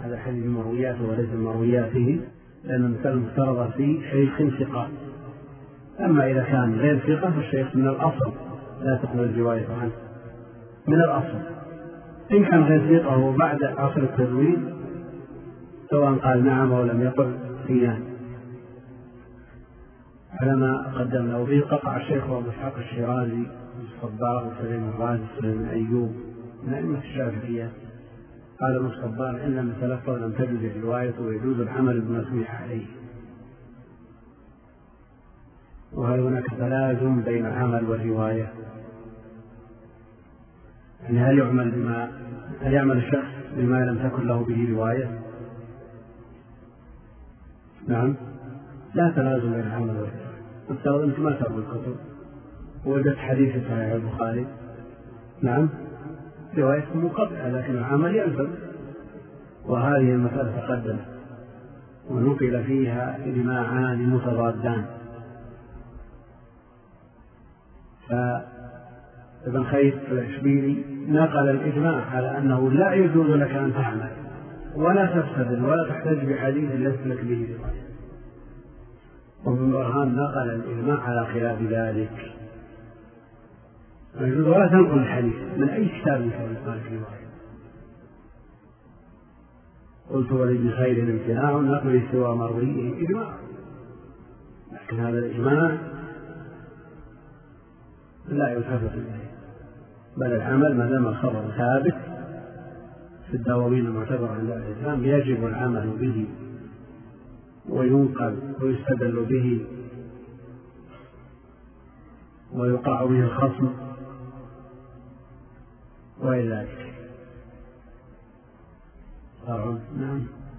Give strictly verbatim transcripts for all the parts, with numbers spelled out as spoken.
هذا حديث مروياته وليس مروياته، لأن المثال المفترض فيه شيخ ثقة. أما إذا كان غير ثقة فالشيخ من الأصل لا تقبل الرواية عنه من الأصل. إن كان غير ثقة وبعد عصر التدوين سواء قال نعم أو لم يقل فيها على ما قدمنا. وفيه قطع الشيخ أبو إسحاق الشيرازي الصباغ وسليم الرازي وسليم أيوب من أئمة الشافعية، قال ابن الصباغ إن من تلفظ لم تجوز الرواية ويجوز العمل بما سمع عليه. وهل هناك تلازم بين العمل والرواية؟ يعني هل يعمل بما هل يعمل الشخص بما لم تكن له به رواية؟ نعم، لا تلازم بين العمل والرواية. افترض أنت ما تروي الكتب ووجدت حديث صحيح البخاري، نعم رواية منقطعة لكن العمل يلزم، وهذه المسألة تقدمت ونقل فيها إجماعان متضادان. فابن خيث الإشبيلي نقل الإجماع على أنه لا يجوز لك أن تعمل ولا تستدل ولا تحتج بحديث ليس لك به رواية، وابن برهان نقل الإجماع على خلاف ذلك، يجوز ولا تنقل الحديث من أي كتاب من كتب مالك رواية. قلت ولابن خير امتناع نقل سوى مرويه إجماع، لكن هذا الإجماع لا يلتفت إليه، بل العمل ما دام الخبر ثابت في الدواوين المعتبرة عند الإسلام يجب العمل به وينقل ويستدل به ويقع به الخصم وإلى ذلك. فرع. نعم.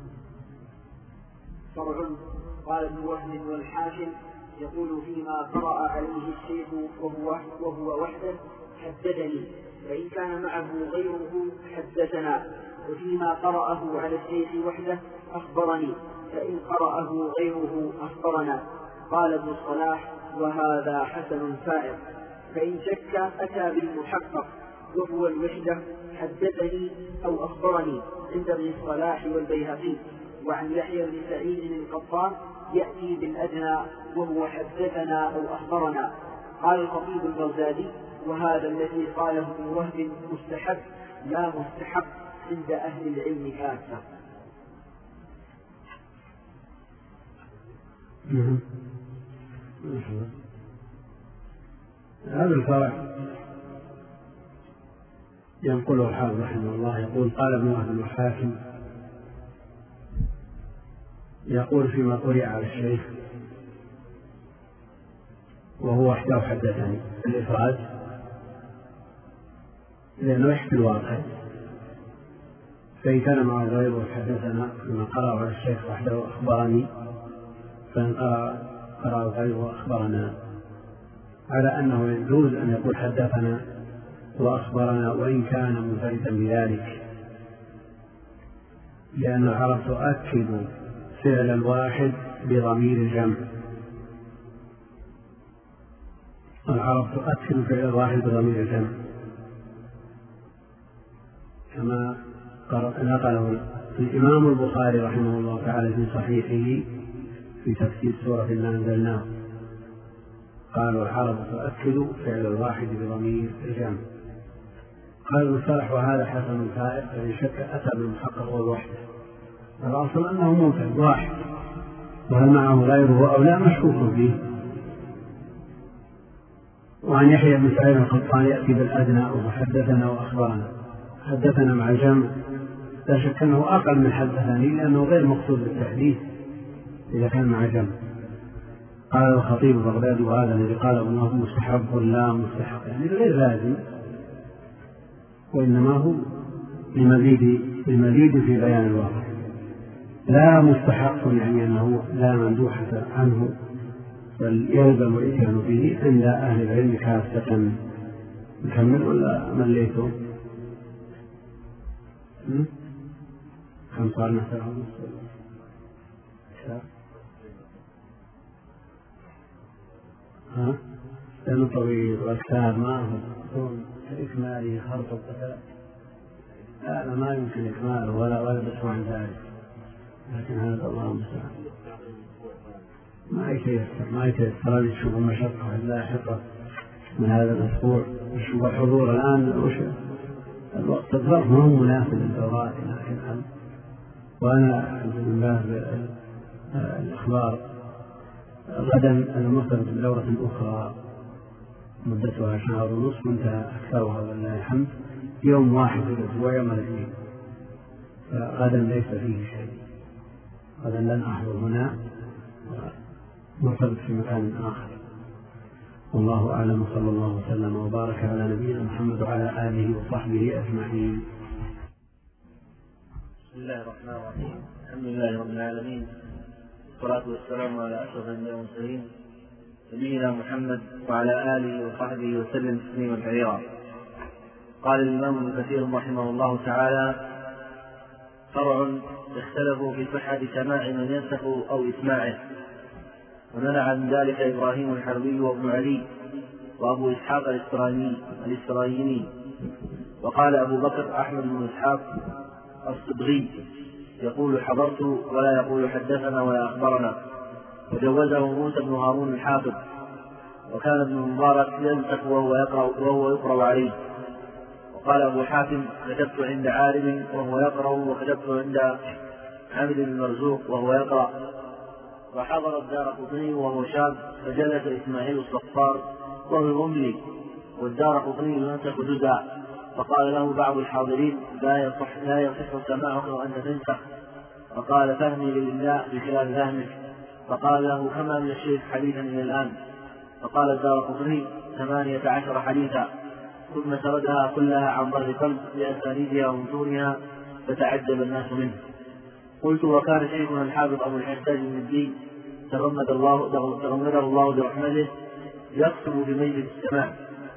فرع. قال ابن وهب والحاكم يقول فيما قرأ عليه الشيخ وهو, وهو وحده حدثني، فإن كان معه غيره حدثنا، وفيما قرأه على الشيخ وحده أخبرني، فإن قرأه غيره أخبرنا. قال ابن الصلاح وهذا حسن سائر. فإن شك أتى بالمحقق وهو الوحدة حدثني أو أخبرني عند ابن الصلاح والبيهقي. وعن يحيى بن سعيد القطان يأتي بالأدنى وهو حدثنا أو أخبرنا. قال الخطيب البغدادي وهذا الذي قاله ابن وهب مستحب لا مستحب عند أهل العلم كافة. هذا الفرع ينقله الحافظ رحمه الله يقول قال ابن وهب الحاكم يقول فيما قرئ على الشيخ وهو وحده حدثني الإفراد لأنه يحكي الواقع، فإن كان مع غيره حدثنا فيما قرأ على الشيخ وحده أخبرني، فإن قرأ غيره أخبرنا، على أنه يجوز أن يقول حدثنا وأخبرنا وإن كان منفردا بذلك، لأن العرب تؤكد فعل الواحد بضمير الجمع. العرب تؤكد فعل الواحد بضمير الجمع كما نقله الإمام البخاري رحمه الله تعالى في صحيحه في تفسير سورة ما أنزلناه، قال العرب تؤكد فعل الواحد بضمير الجمع. قال ابن صالح وهذا حسن سائر، فإن شك أتى بالمحقق والوحده. الأصل أنه ممكن واحد، وهل معه غيره أو لا مشكوك فيه. وعن يحيى بن سعيد القطان يأتي بالأدنى وحدثنا وأخبرنا. حدثنا مع الجمع لا شك أنه أقل من حدثني لأنه غير مقصود بالتحديث إذا كان مع جمع. قال الخطيب البغدادي وهذا الذي قال أنه مستحب لا مستحب، يعني غير لازم، وإنما هو لمزيد لمزيد في بيان الواقع، لا مستحق يعني أنه لا مندوحة عنه، بل يلزم الإتيان به عند أهل العلم كافة. نكمل ولا مليته؟ كم صار مثلا؟ ها؟ لأنه طويل والكتاب ما هو دون إكماله خرط القتال. هذا ما يمكن إكماله ولا ولا بس عن ذلك، لكن هذا الله المستعان ما يتيسر ما يتيسر هذه تشوف المشقة اللاحقة من هذا الأسبوع. نشوف الحضور الآن وش الوقت الظرف ما هو مناسب للدورات، لكن وأنا من باب الإخبار غدا المرتبط بدورة أخرى مدتها شهر ونصف منتهى أكثرها ولله الحمد يوم واحد في الأسبوع يوم الاثنين، فغدا ليس فيه شيء، غدا لن أحضر هنا مرتبط في مكان آخر. والله أعلم، صلى الله وسلم وبارك على نبينا محمد وعلى آله وصحبه أجمعين. بسم الله الرحمن الرحيم، الحمد لله رب العالمين، والصلاة والسلام على أشرف الأنبياء والمرسلين نبينا محمد وعلى آله وصحبه وسلم تسليما كثيرا. قال الإمام ابن كثير رحمه الله تعالى: فرع اختلفوا في صحة سماع من ينسخ أو إسماعه، ومنع من ذلك إبراهيم الحربي وابن علي وأبو إسحاق الإسرائيلي. وقال أبو بكر أحمد بن إسحاق الصبغي يقول حضرت ولا يقول حدثنا ولا أخبرنا، وجوزه موسى بن هارون الحافظ. وكان ابن المبارك ينسخ وهو يقرأ, وهو يقرأ عليه. وقال أبو حاتم: كتبت عند عالم وهو يقرأ، وكتبت عند عبد المرزوق وهو يقرأ. وحضر الدارقطني وهو شاب فجلس إسماعيل الصفار وهو يملي، والدارقطني ينسخ جزءا، فقال له بعض الحاضرين: لا يصح لا يصح سماعك وأنت تنسخ. فقال: فهمي لله بخلاف فهمك. فقال له: كما من الشيخ حديثا إلى الآن؟ فقال الدارقطني: ثمانية عشر حديثا. ثم سردها كلها عن ظهر قلب بأسانيدها ومتونها، فتعجب الناس منه. قلت: وكان شيخنا الحافظ أبو الحجاج بن الدين تغمد الله تغمده الله برحمته يكتب بمجلس السماع،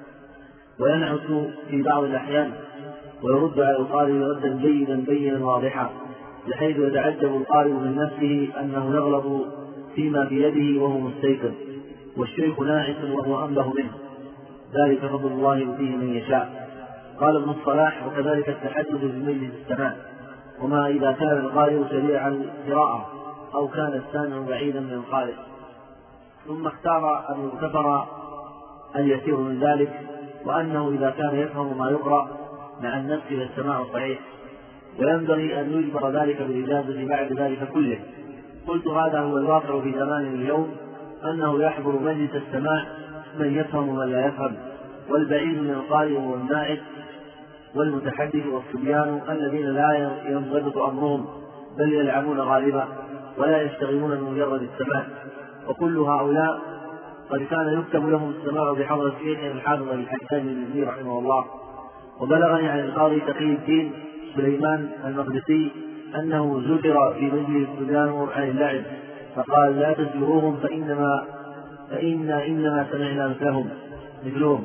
وينعت في بعض الأحيان، ويرد على القارئ ردا جيدا بينا واضحا، بحيث يتعجب القارئ من نفسه أنه يغلط فيما في يده وهو مستيقظ، والشيخ ناعس وهو أنبه منه. ذلك فضل الله يؤتيه من يشاء. قال ابن الصلاح: وكذلك التحدث بمجلس السماع، وما إذا كان القارئ سريع القراءة أو كان السامع بعيدا من القارئ. ثم اختار أن يغتفر اليسير من ذلك، وأنه إذا كان يفهم ما يقرأ مع النفس فالسماع صحيح، وينبغي أن يجبر ذلك بالإجازة بعد ذلك كله. قلت: هذا هو الواقع في زمان اليوم، أنه يحضر مجلس السماع من يفهم ومن لا يفهم، والبعيد من القارئ والناعس والمتحدث والصبيان الذين لا ينضبط أمرهم بل يلعبون غالبا ولا يشتغلون بمجرد السماع. وكل هؤلاء قد كان يكتب لهم السماع بحضرة شيخنا الحافظ الحجاج بن الدين رحمه الله. وبلغني عن القاضي تقي الدين سليمان المقدسي أنه زجر في مجلس الصبيان عن اللعب، فقال: لا تزجروهم فإنما فإنا إنما سمعنا مثلهم مثلهم.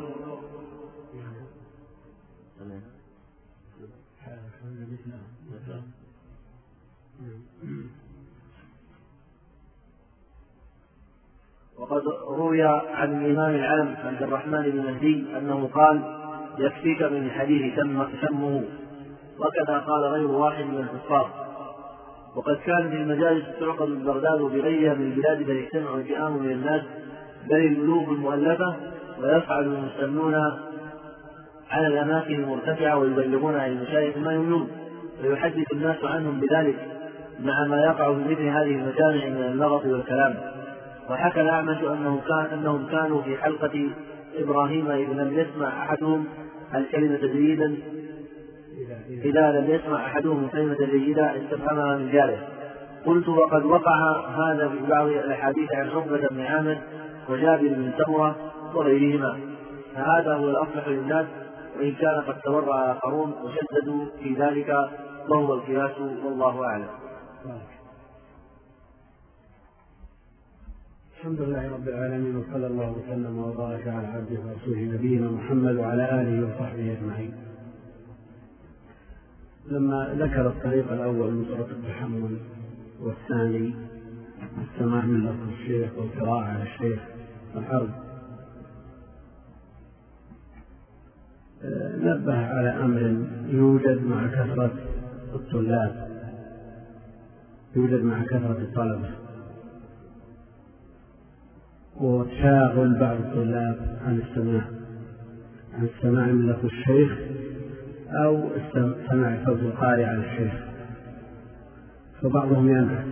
وقد روي عن الإمام العلم عبد الرحمن بن مهدي أنه قال: يكفيك من الحديث شمه. وكذا قال غير واحد من الحفاظ. وقد كان في المجالس تعقد ببغداد وبغيرها من البلاد فيجتمع الفئام من الناس بل الألوف المؤلفة، ويفعل المستمنون على الأماكن المرتفعة ويبلغون عن المشايخ ما يملون، ويحدث الناس عنهم بذلك، مع ما يقع في مثل هذه المجامع من اللغط والكلام. وحكى الأعمش أنه كان أنهم كانوا في حلقة إبراهيم إذ لم يسمع أحدهم الكلمة جيدا إذا لم يسمع أحدهم الكلمة جيدة استفهمها من جاره. قلت: وقد وقع هذا في بعض الأحاديث عن عقبة بن عامر وجابر بن سمرة وغيرهما، فهذا هو الأصلح للناس، وإن كان قد تورع آخرون وشددوا في ذلك، وهو القياس، والله أعلم. الحمد لله رب العالمين، وصلى الله وسلم وبارك على عبده ورسوله نبينا محمد وعلى آله وصحبه أجمعين. لما ذكر الطريق الأول من طرق التحمل، والثاني السماع من لفظ الشيخ والقراءة على الشيخ والحرب، نبه على أمر يوجد مع كثرة الطلاب يوجد مع كثرة الطلبة، وتشاغل بعض الطلاب عن السماع عن السماع من لفظ الشيخ أو سماع صوت القارئ عن الشيخ، فبعضهم ينعس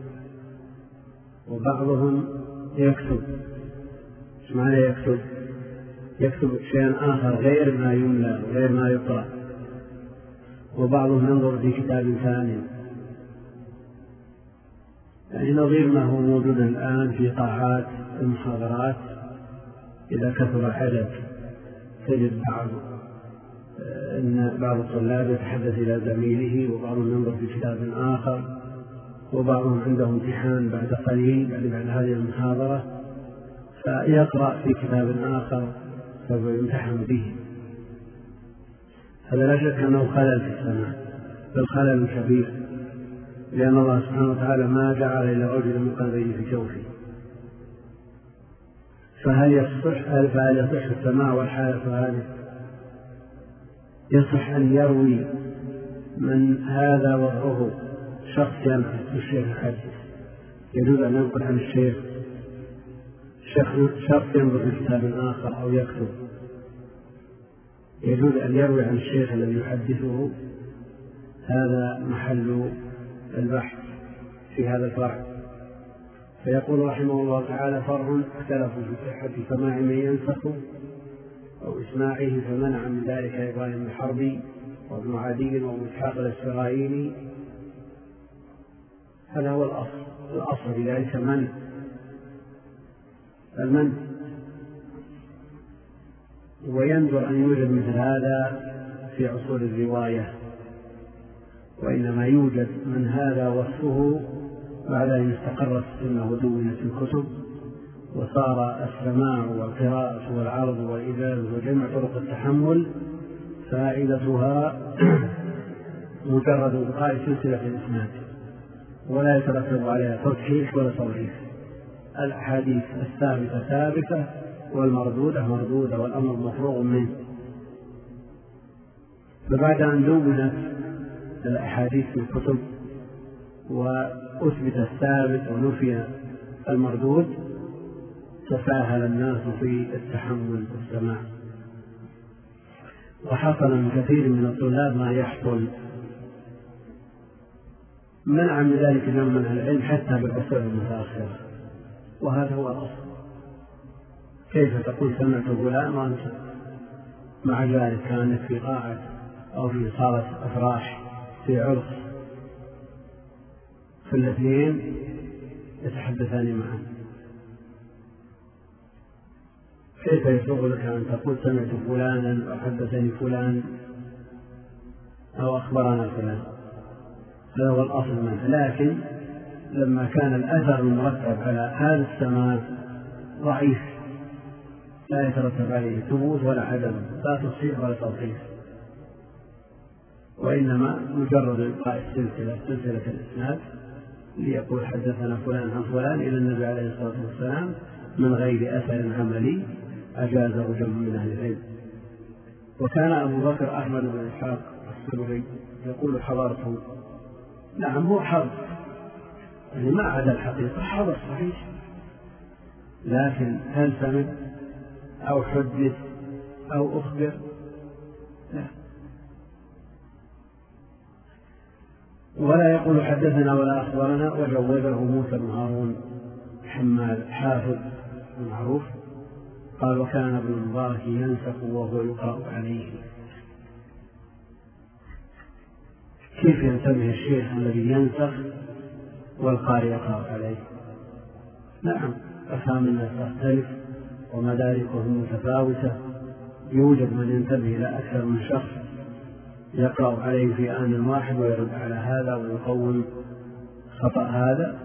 وبعضهم يكتب. ايش معنى يكتب؟ يكتب شيئا آخر غير ما يملى وغير ما يقرأ، وبعضهم ينظر في كتاب ثاني، يعني نظير ما هو موجود الآن في قاعات المحاضرات. إذا كثر العدد تجد بعض أن بعض الطلاب يتحدث إلى زميله، وبعضهم ينظر في كتاب آخر، وبعضهم عنده امتحان بعد قليل بعد بعد هذه المحاضرة فيقرأ في كتاب آخر فيمتحن به. هذا لا شك أنه خلل في السماع، بل خلل كبير، لأن الله سبحانه وتعالى ما جعل إلا رجل من قلبين في جوفه. فهل يصح فهل يصح السماع والحالة هذه؟ يصح أن يروي من هذا وضعه شخص ينعس والشيخ يحدث، يجوز أن ينقل عن الشيخ شخص ينظر في كتاب آخر أو يكتب، يجوز أن يروي عن الشيخ الذي يحدثه. هذا محل البحث في هذا الفرع. فيقول رحمه الله تعالى: فرع اختلفوا في صحة سماع من ينسخ أو إسماعه، فمنع من ذلك إبراهيم الحربي وابن عدي وابن إسحاق الإسرائيلي. هذا هو الأصل الأصل في ذلك منع المنع، وينظر أن يوجد مثل هذا في عصور الرواية، وإنما يوجد من هذا وصفه بعد أن استقرت السنة ودونت الكتب وصار السماع والقراءة والعرض والإجازة وجمع طرق التحمل فائدتها مجرد بقاء سلسلة الإسناد، ولا يترتب عليها تصحيح ولا تضعيف. الأحاديث الثابتة ثابتة والمردودة مردودة والأمر مفروغ منه. فبعد أن دونت الأحاديث في الكتب وأثبت الثابت ونفي المردود تساهل الناس في التحمل والسماع، وحصل من كثير من الطلاب ما يحصل. منع من ذلك اليوم من العلم حتى بالعصور المتأخرة، وهذا هو الأصل. كيف تقول سمعت فلان وأنت مع ذلك كانت في قاعة أو في صالة أفراح في عرس، فالاثنين يتحدثان معا؟ كيف يسوغ لك أن تقول سمعت فلانا أو حدثني فلان أو أخبرنا فلان؟ هذا هو الأصل منه. لكن لما كان الأثر المرتب على هذا السماع ضعيف لا يترتب عليه ثبوت ولا عدم، لا تصحيح ولا تضعيف، وإنما مجرد إلقاء السلسلة سلسلة الإسناد ليقول حدثنا فلان عن فلان إلى النبي عليه الصلاة والسلام من غير أثر عملي أجازه جمع من أهل العلم. وكان أبو بكر أحمد بن إسحاق السلمي يقول: حضرت. نعم، هو حضر، يعني ما عدا الحقيقة حضر صحيح، لكن هل سمع أو حدث أو أخبر؟ لا. ولا يقول حدثنا ولا أخبرنا. وجوزه موسى بن هارون حمال حافظ معروف قال: وكان ابن المبارك ينسخ وهو يقرأ عليه. كيف ينتبه الشيخ الذي ينسخ والقارئ يقرأ عليه؟ نعم، أفهام الناس تختلف ومداركهم متفاوتة، يوجد من ينتبه إلى أكثر من شخص يقرأ عليه في آن واحد ويرد على هذا ويقوم خطأ هذا.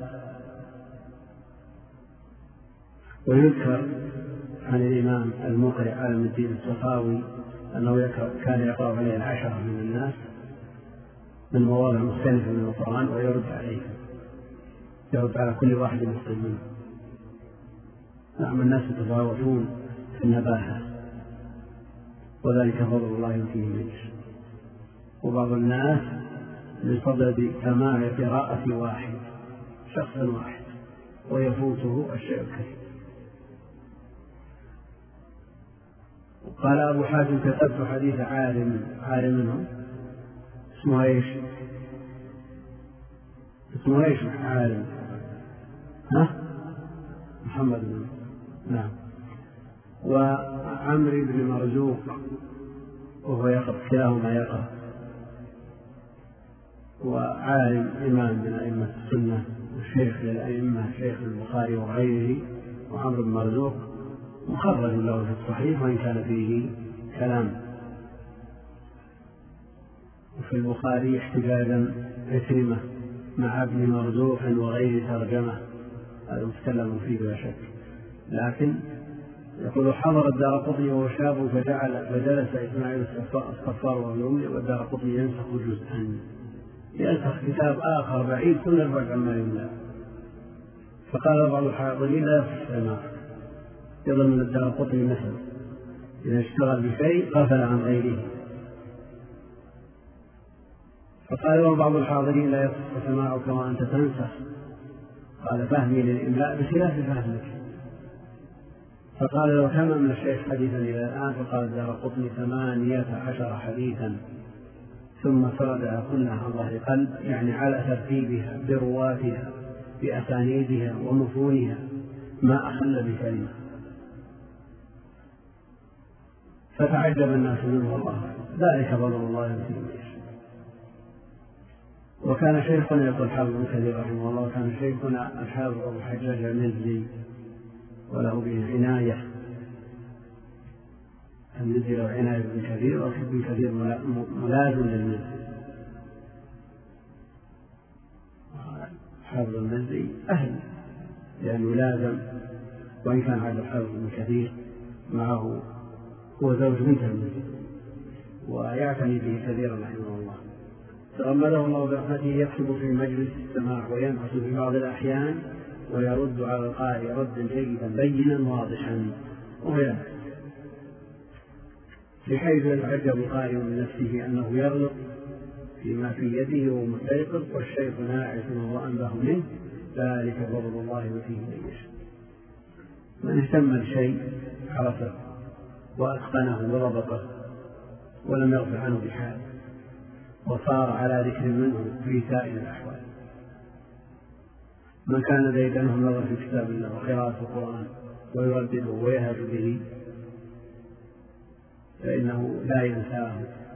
ويذكر عن الإمام المقرئ عالم الدين السخاوي أنه كان يقرأ عليه العشرة من الناس من مواضع مختلفة من القرآن ويرد عليه، يرد على كل واحد مسلم منه. نعم، الناس يتفاوتون في النباهة. وذلك فضل الله يؤتيه من يشاء. وبعض الناس بصدد سماع قراءة واحد شخص واحد ويفوته الشيء الكثير. قال أبو حاتم كتبت حديث عالم عالم منهم اسمه ايش؟ اسمه ايش عالم؟ ها؟ محمد بن نعم. وعمرو بن مرزوق وهو يقف، كلاهما يقف. وعالم إمام من أئمة السنة وشيخ للأئمة شيخ البخاري وغيره. وعمرو بن مرزوق مخرج له في الصحيح وإن كان فيه كلام. وفي البخاري احتجاجا عكرمة مع ابن مرزوق وغير ترجمة، هذا متكلم فيه بلا شك. لكن يقول حضر الدارقطني وهو شاب فجعل فجلس إسماعيل الصفار وابن والدارقطني ينسخ جزءا، ينسخ كتاب آخر بعيد كل الرجع عما يمنع. فقال بعض الحاضرين لا يصح السماع، يظن الدارقطني مثل إذا اشتغل بشيء غفل عن غيره. فقال بعض الحاضرين لا يصح سماعك وأنت تنسخ. قال فهمي للإملاء بخلاف فهمك. فقال لو كان من الشيخ حديثا إلى الآن، فقال الدارقطني ثمانية عشر حديثا ثم سردها كلها عن ظهر قلب، يعني على ترتيبها برواتها بأسانيدها ومفونها ما أخل بكلمة. فتعجب الناس منه والله، ذلك فضل الله يؤتيه من يشاء. وكان شيخنا يقول الحافظ ابن كثير رحمه الله، كان شيخنا الحافظ أبو الحجاج المزي وله به عناية، المزي له عناية بن كثير، وابن كثير ملاذ للمزي. حافظ المزي أهل لأنه لازم، وإن كان هذا الحافظ ابن كثير معه هو زوج بنت المزي ويعتني به كثيرا رحمه الله. تغمده الله برحمته، يكتب في مجلس السماع وينعس في بعض الأحيان ويرد على القارئ ردا جيدا بينا واضحا وهي بحيث يتعجب القارئ من نفسه أنه يغلط فيما في يده ومستيقظ والشيخ ناعس وهو أنبه منه. ذلك فضل الله يؤتيه من يشاء. من اهتم بشيء عرفه وأتقنه وضبطه ولم يغفل عنه بحال، وصار على ذكر منه في سائر الأحوال. من كان ديدنه النظر في كتاب الله وقراءة القرآن ويردده ويهج به فإنه لا ينساه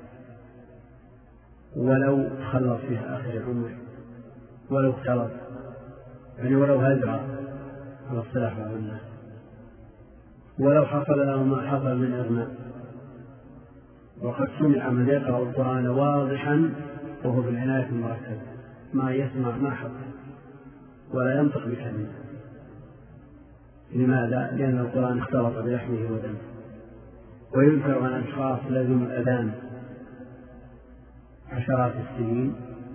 ولو خلص فيها آخر عمره، ولو اختلط، يعني ولو هجر على اصطلاح بعض الناس، ولو حصل له ما حصل من إغماء. وقد سمع من يقرأ القرآن واضحا وهو في العناية المركزة ما يسمع ما حصل ولا ينطق بكلمة. لماذا؟ لأن القرآن اختلط بلحمه ودمه. ويذكر عن أشخاص لازم الأذان عشرات السنين،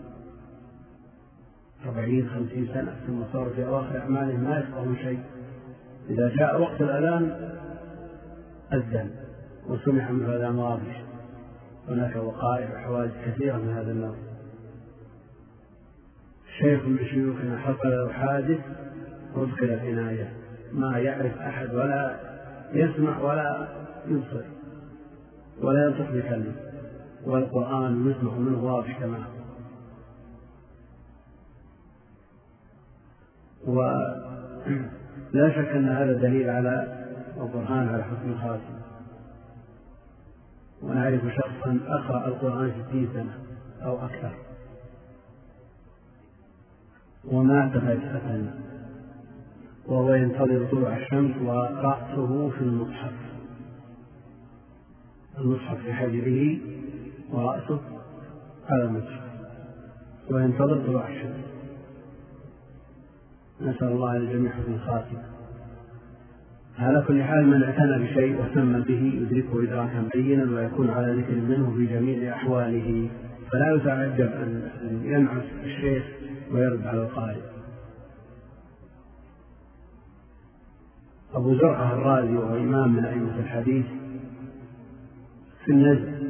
أربعين خمسين سنة، ثم صاروا في أواخر أعمالهم ما يفقهون شيء. إذا جاء وقت الأذان أذن وسمع من الأذان واضح. هناك وقائع وحوادث كثيرة من هذا النوع. شيخ من شيوخنا حصل له حادث وذكر العناية، ما يعرف أحد ولا يسمع ولا يبصر ولا ينطق بكلمة، والقرآن يسمع منه واضح كما ولا شك أن هذا دليل على القرآن على حسن الخاتمة. ونعرف شخصا أقرأ القرآن ستين سنة أو أكثر ومات فجأة وهو ينتظر طلوع الشمس ورأسه في المصحف، المصحف في حجره ورأسه على المصحف وينتظر طلوع الشمس. نسأل الله للجميع حسن الخاتمة. على كل حال من اعتنى بشيء واهتم به يدركه إدراكا بينا ويكون على ذكر منه في جميع أحواله، فلا يتعجب أن ينعس الشيخ ويرد على القارئ. أبو زرعة الرازي وهو إمام من أئمة الحديث في النزل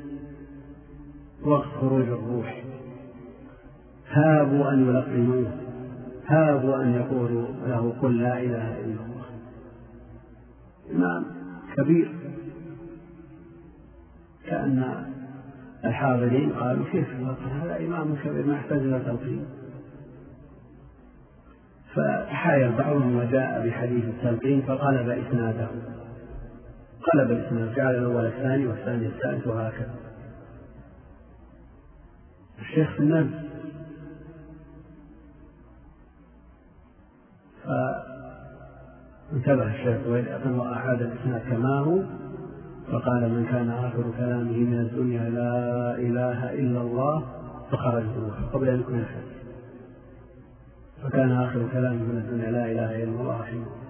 وقت خروج الروح هابوا أن يلقنوه، هابوا أن يقولوا له قل لا إله إلا الله. إمام كبير، كأن الحاضرين قالوا كيف هذا إمام كبير ما يحتاج إلى تلقين. فحايل بعضهم وجاء بحديث التلقين فقلب إسناده، قلب الإسناد، جعل الأول الثاني والثاني الثالث وهكذا. الشيخ في النبي فانتبه الشيخ ويلأثم وأعاد الإسناد كما هو، فقال من كان آخر كلامه من الدنيا لا إله إلا الله فخرج الروح قبل أن يكون الحديث، فكان آخر كلامه من الدنيا لا إله إلا الله رحمه الله.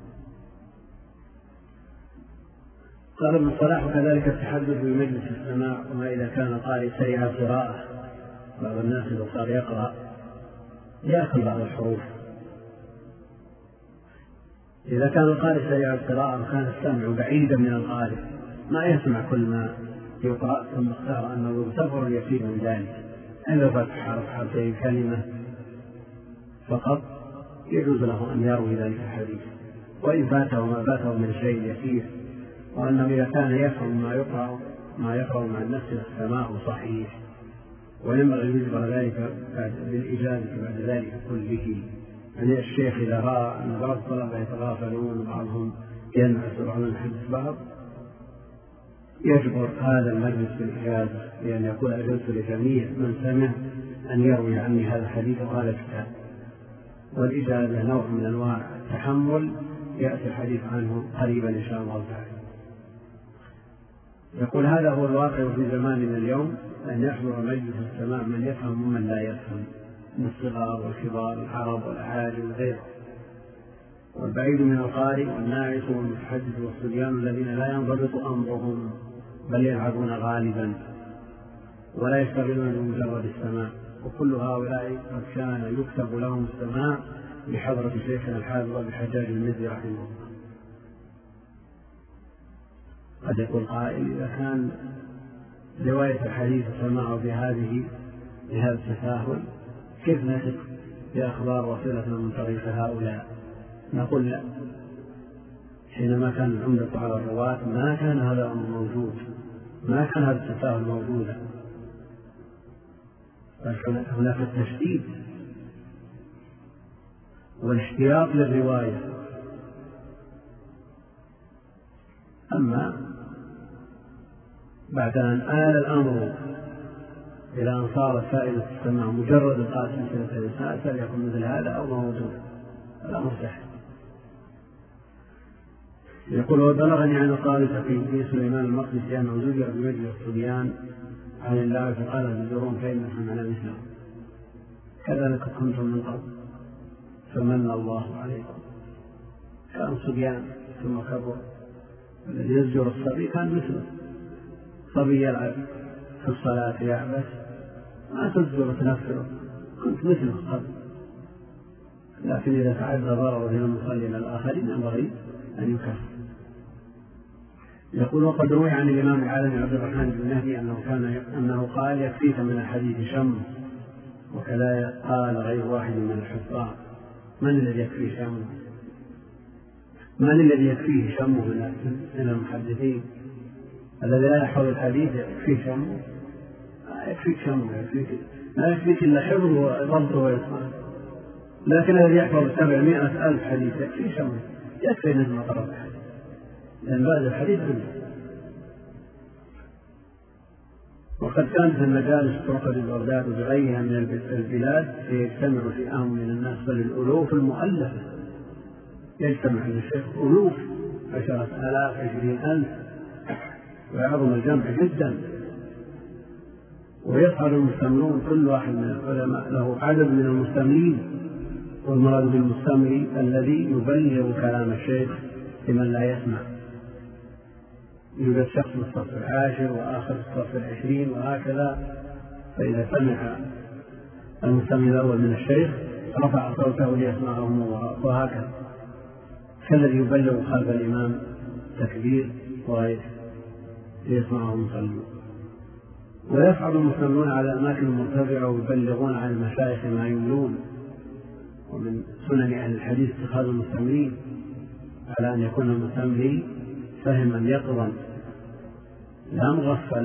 قال ابن الصلاح وكذلك التحدث بمجلس السماع، وما إذا كان قارئ سريع القراءة، بعض الناس إذا صار يقرأ يأكل بعض الحروف، إذا كان القارئ سريع القراءة وكان السمع بعيدا من القارئ ما يسمع كل ما يقرأ، ثم اختار أنه يغتفر يسير من ذلك، إذا فتح حرف حرفين كلمة فقط يجوز له أن يروي ذلك الحديث، وإن فاته ما فاته من شيء يسير، وأنه إذا كان يفهم ما يقرأ ما يقرأ مع النفس السماع صحيح، وينبغي أن يجبر ذلك بالإجازة بعد ذلك كله. يعني الشيخ إذا رأى أن بعض الطلبة يتغافلون وبعضهم ينعس وبعضهم يحدث بعض يجبر هذا المجلس بالإجازة، لأن يكون أجلس لجميع من سمع أن يروي عني هذا الحديث وهذا الكتاب، والإجازة نوع من أنواع التحمل يأتي الحديث عنه قريبا إن شاء الله تعالى. يقول هذا هو الواقع في زماننا اليوم، أن يحضر مجلس السماع من يفهم ومن لا يفهم، من الصغار والكبار، العرب والأعاجم وغيره، والبعيد من القارئ والناعس والمتحدث والصبيان الذين لا ينضبط أمرهم بل يلعبون غالبا ولا يشتغلون بمجرد السماع، وكل هؤلاء قد كان يكتب لهم السماع بحضرة شيخنا الحافظ أبي الحجاج المزي رحمه الله. قد يقول قائل إذا كان رواية الحديث سماعه بهذه بهذا التساهل كيف نثق بأخبار وصلتنا من طريق هؤلاء؟ نقول لا، حينما كان العمدة على الرواة ما كان هذا الأمر موجود، ما كان هذا التساهل موجودا، بل هناك التشديد والاحتياط للرواية. أما بعد أن آل الأمر إلى أن صارت فائدة السماع مجرد القاسم سلسلة الإنسان فليكن مثل هذا أو موجود، الأمر سهل. يقول وبلغني عن القارئ في سليمان المقدسي أنه زجر بمجلس الصبيان عن الله فقال تزورون فإنكم على مثله كذلك كنتم من قبل فمن الله عليكم. كان صبيان ثم كبر، الذي يزجر الصبي كان مثله صبي يلعب في الصلاة يعبث ما تزجر تنفره، كنت مثله قبل، لكن إذا تعدى ضرره من المصلين الآخرين ينبغي أن يكفر. يقول وقد روي عن الإمام العالمي عبد الرحمن بن مهدي أنه كان أنه قال يكفيك من الحديث شم، وكذا قال غير واحد من الحفاظ. من الذي يكفيه شمه؟ من الذي يكفيه شمه من المحدثين؟ الذي لا يحفظ الحديث يكفيه شمه؟ لا يكفيك شمه، يكفيك لا يكفيك إلا حفظه وضبطه وإتقانه، لكن الذي يحفظ سبعمائة ألف حديث يكفيه شمه، يكفي نجم طرف الحديث، لأن بعد الحديث عنه. وقد كانت المجالس تعقد ببغداد وبغيرها من البلاد يجتمع فئام من الناس بل الألوف المؤلفة، يجتمع عند الشيخ ألوف عشرة آلاف عشرين ألف، ويعظم الجمع جدا، ويصعد المستمعون كل واحد من العلماء له عدد من المستمعين، والمراد بالمستمع الذي يبلغ كلام الشيخ لمن لا يسمع. يوجد شخص في الصف العاشر وآخر في الصف العشرين وهكذا، فإذا سمع المستمع الأول من الشيخ رفع صوته ليسمعهم وهكذا، كالذي يبلغ خلف الإمام تكبير وغيره. ليسمعه المصلون. ويصعد المصلون على الأماكن المرتفعة ويبلغون عن المشايخ ما يملون. ومن سنن أهل الحديث اتخاذ المستملين على أن يكون المستملي فهما يقظا لا مغفل،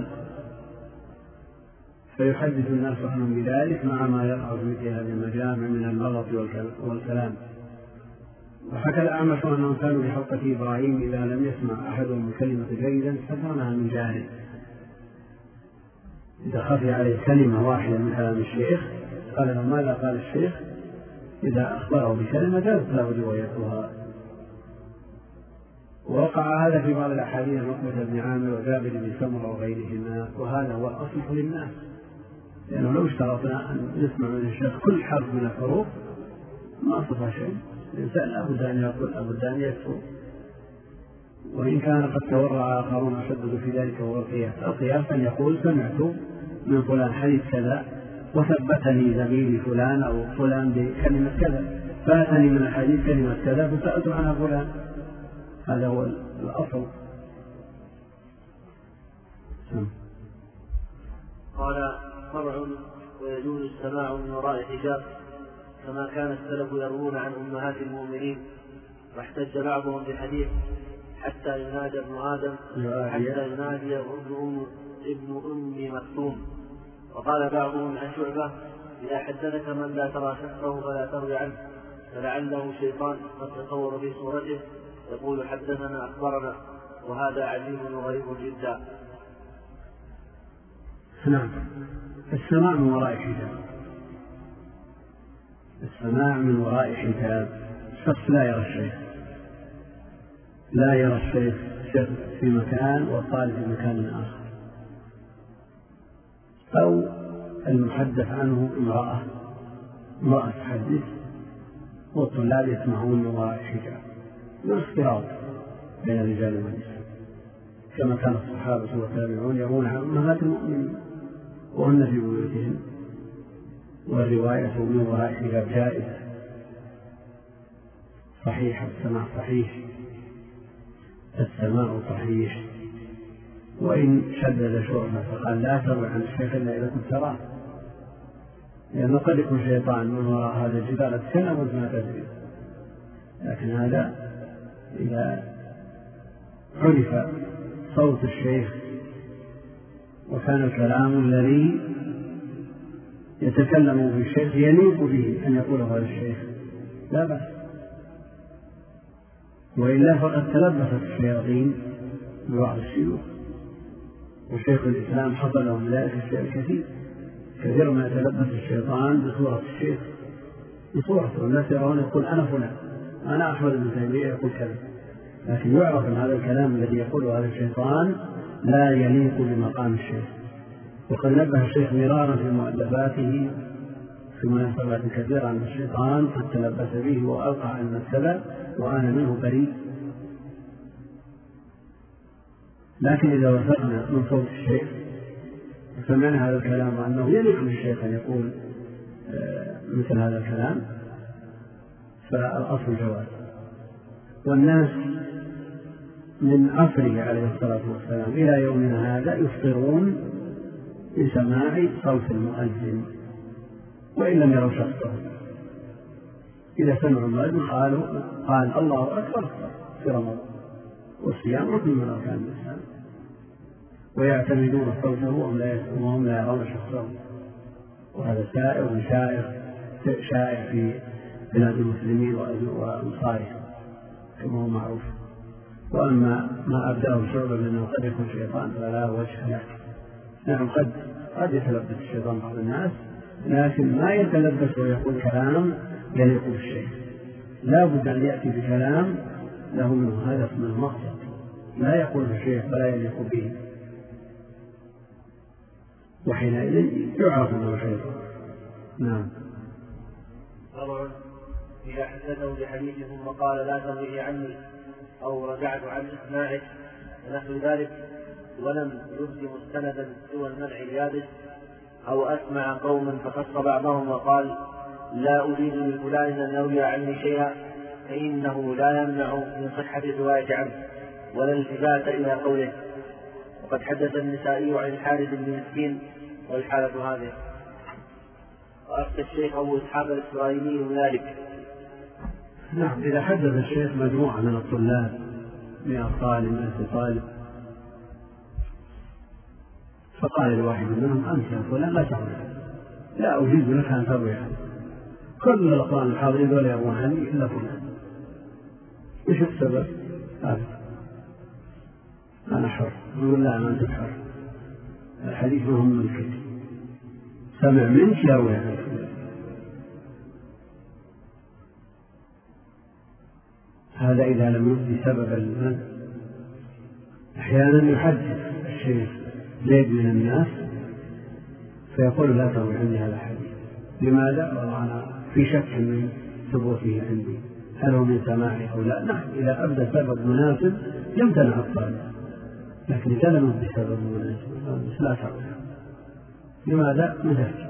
فيحدث الناس عنهم بذلك مع ما يقع في مثل هذه المجامع من اللغط والكلام. وحكى الأعمش أنهم كانوا في حلقة إبراهيم إذا لم يسمع أحدهم الكلمة جيدا حسنها من جاهل، إذا خفي عليه كلمة واحدة من كلام الشيخ قال له ماذا قال الشيخ، إذا أخبره بكلمة جازت له روايتها. ووقع هذا في بعض الأحاديث عقبة بن عامر وجابر بن سمرة وغيرهما، وهذا هو الأصلح للناس، لأنه لو اشترطنا أن نسمع من الشيخ كل حرف من الحروف ما أصلح شيء، الإنسان لابد أن يقول لابد أن يكفر. وإن كان قد تورع آخرون أشدد في ذلك هو القياس. القياس أن يقول سمعت من فلان حديث كذا وثبتني زميلي فلان أو فلان بكلمة كذا، فاتني من الحديث كلمة كذا فسألت عنها فلان، هذا هو الأصل. قال فرع ويجوز السماع من وراء حجاب كما كان السلف يروون عن أمهات المؤمنين، واحتج بعضهم بحديث حتى ينادى ابن آدم حتى ينادي ابن أم, ابن أم مكتوم. وقال بعضهم عن شعبة إذا حدثك من لا ترى شخصه فلا تروي عنه، فلعله شيطان قد تصور في صورته يقول حدثنا أخبرنا، وهذا عجيب وغريب جدا. نعم. السماع من وراء حجاب، السماع من وراء حجاب، الشخص لا يرى الشيخ، لا يرى الشيخ في مكان والطالب في مكان آخر، أو المحدث عنه امرأة امرأة تحدث والطلاب يسمعون من وراء حجاب، من اختلاط بين الرجال والنساء، كما كان الصحابة والتابعون يرون عن أمهات المؤمنين وهن في بيوتهم. والرواية من وراء حجاب جائزة صحيحة، السماع صحيح، السماع صحيح. وإن شدد شعبة فقال لا تروي عن الشيخ إلا إذا كنت تراه، لأنه قد يكون شيطان من وراء هذا الجدار أتكلم وأنت ما تدري، لكن هذا إذا عرف صوت الشيخ وكان الكلام الذي يتكلم به الشيخ يليق به أن يقوله هذا الشيخ لا بأس. وإلا فقد تلبست الشياطين ببعض الشيوخ، وشيخ الإسلام حصل لهم ذلك الشيء الكثير، كثير ما يتلبس الشيطان بصورة الشيخ، بصورة الناس يرون يقول أنا فلان، أنا أحمد بن تيمية يقول كذا، لكن يعرف أن هذا الكلام الذي يقوله هذا الشيطان لا يليق بمقام الشيخ. وقد نبه الشيخ مرارا في مؤلفاته في مناسبات كثيرة أن الشيطان قد تلبس به وألقى عن المسألة وأنا منه بريء. لكن إذا وثقنا من صوت الشيخ وسمعنا هذا الكلام وأنه يليق بالشيخ أن يقول مثل هذا الكلام فالأصل جواز. والناس من عصره عليه الصلاة والسلام إلى يومنا هذا يفطرون بسماع صوت المؤذن وإن لم يروا شخصه، إذا سمعوا المؤذن قالوا قال الله أكبر في رمضان، والصيام ركن من أركان الإسلام، ويعتمدون صوته وهم لا يرون شخصه. وهذا سائر وشائع شائع في بلاد المسلمين وأنصارهم كما هو معروف. وأما ما أبدأه شعبة بأنه قد يكون شيطان فلا وجه له. نعم قد قد يتلبس الشيطان بعض الناس، لكن ما يتلبس ويقول كلام يليق بالشيء، لا بد أن يأتي بكلام له منه هدف من المقصد، لا يقول الشيء فلا يليق به، وحينئذ يعرف أنه شيطان. نعم. طبعا إذا حدثه بحديث ثم قال لا تروي عني أو رجعت عن إسماعه ونحو ذلك ولم يبد مستندا سوى المنع اليابس، أو أسمع قوما فخص بعضهم وقال لا أريد لفلان أن يروي عني شيئا، فإنه لا يمنع من صحة الرواية عنه ولا التفات إلى قوله. وقد حدث النسائي عن الحارث بن مسكين والحالة هذه. وأفتى الشيخ أبو إسحاق الإسرائيلي من ذلك. نعم، إذا حدث الشيخ مجموعة من الطلاب مئة طالب مئة طالب فقال الواحد منهم أنت يا فلان لا تروي لا أجيز لك أن تروي عنه، كل الأقران الحاضرين ولا يروون عني إلا فلان. إيش السبب؟ هذا أنا حر. يقول لا ما أنت حر، الحديث مهم من كده، سمع منك يروي عنك. هذا إذا لم يبدي سبب المنع. أحيانا يحدث الشيخ زيد من الناس فيقول لا تروي عني هذا الحديث. لماذا؟ والله أنا في شك من ثبوته عندي، هل هو من سماعي أو لا؟ نعم، إذا أبدى سبب مناسب يمتنع الطالب، لكن إذا لم يبدي سبب مناسب لا تروي. لماذا؟ مثل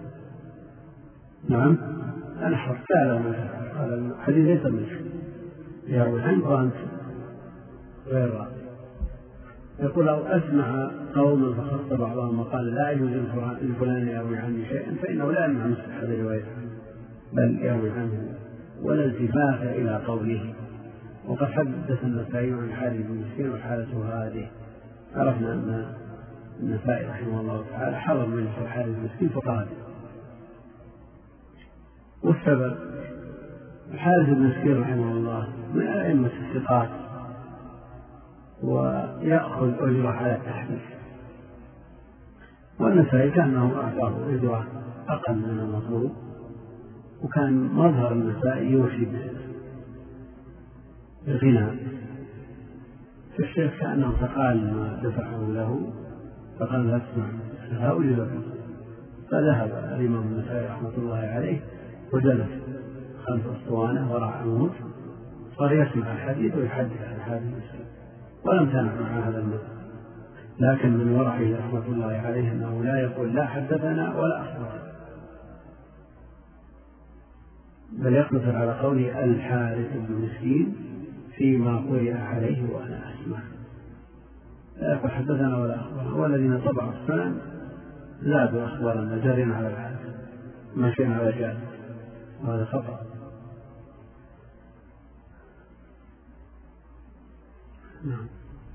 نعم أنا حر لا لا مثل هذا الحديث ليس منك يروي عنك وأنت غير راضي. يقول لو أسمع قوما فخص بعضهم وقال لا يجوز لفلان يروي عني شيئا فإنه لا يمنع مسح هذه الرواية بل يروي عنه ولا التفات إلى قوله. وقد حدث النسائي عن حال بن مسكين وحالته هذه. عرفنا أن النسائي رحمه الله تعالى حضر من حال بن مسكين فقال. والسبب الحارث بن مسكين رحمه الله من أئمة الثقات ويأخذ أجرة على التحديث، والنسائي كأنه أعطاه أجرة أقل من المطلوب، وكان مظهر النسائي يوحي بالغنى. فالشيخ كأنه تقال ما دفعه له فقال لا تسمع هؤلاء لكم. فذهب الإمام النسائي رحمة الله عليه وجلس خلف أسطوانة وراء عمود صار يسمع الحديث ويحدث عن حديث مسلم ولم تنع مع هذا المذهب. لكن من ورعه رحمة الله عليه أنه لا يقول لا حدثنا ولا أخبرنا، بل يقتصر على قوله الحارث بن مسكين فيما قرئ عليه وأنا أسمع، لا يقول حدثنا ولا أخبرنا. والذين طبعوا السنن زادوا أخبارنا جارين على الحال ماشيين على جاد، وهذا خطأ. نعم.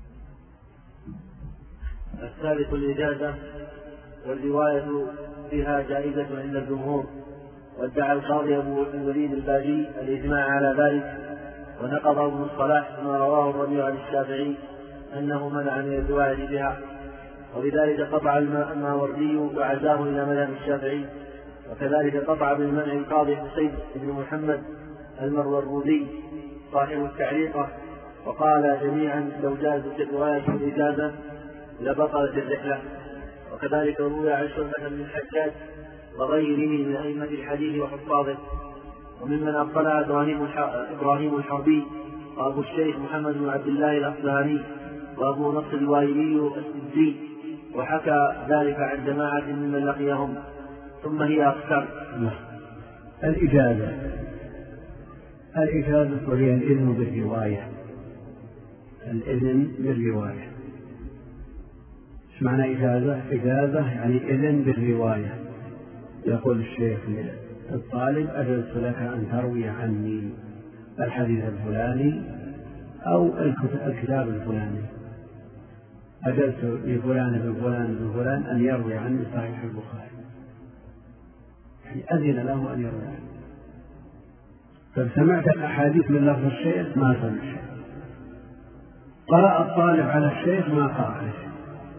الثالث الإجازة والرواية فيها جائزة عند الجمهور. وادعى القاضي أبو الوليد الباجي الإجماع على ذلك، ونقض ابن الصلاح ما رواه الربيع عن الشافعي أنه منع من الرواية بها، وبذلك قطع الماوردي وعزاه إلى مذهب الشافعي. وكذلك قطع بالمنع القاضي حسين بن محمد المروردي صاحب التعليقة، وقال جميعا لو جازت الرواية بالإجازة لبطلت الرحلة. وكذلك روي عن شعبة بن الحجاج وغيره من أئمة الحديث وحفاظه. وممن أبطلها إبراهيم الحربي وأبو الشيخ محمد بن عبد الله الأصبهاني وأبو نصر الوايلي السدي، وحكى ذلك عن جماعة ممن لقيهم. ثم هي أقسام. الإجازة الإجازة وهي الإذن بالرواية، الإذن بالرواية. ايش معنى إجازة؟ إجازة يعني إذن بالرواية. يقول الشيخ للطالب أجلت لك أن تروي عني الحديث الفلاني أو الكتاب الفلاني، أجلت لفلان بفلان بفلان أن يروي عني صحيح البخاري، يعني أذن له أن يروي عني. فسمعت الأحاديث من لفظ الشيخ ما سمع شيء، قرأ الطالب على الشيخ ما قرأ على شيء.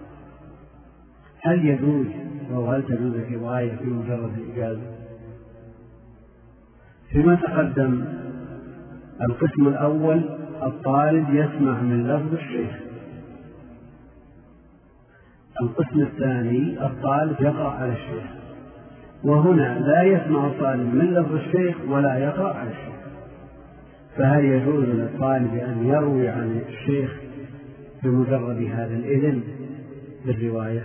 هل يجوز أو هل تجوز الرواية في مجرد الإجازة؟ فيما تقدم القسم الأول الطالب يسمع من لفظ الشيخ، القسم الثاني الطالب يقرأ على الشيخ، وهنا لا يسمع الطالب من لفظ الشيخ ولا يقرأ على الشيخ. فهل يجوز للطالب أن يروي عن الشيخ بمجرد هذا الإذن بالرواية؟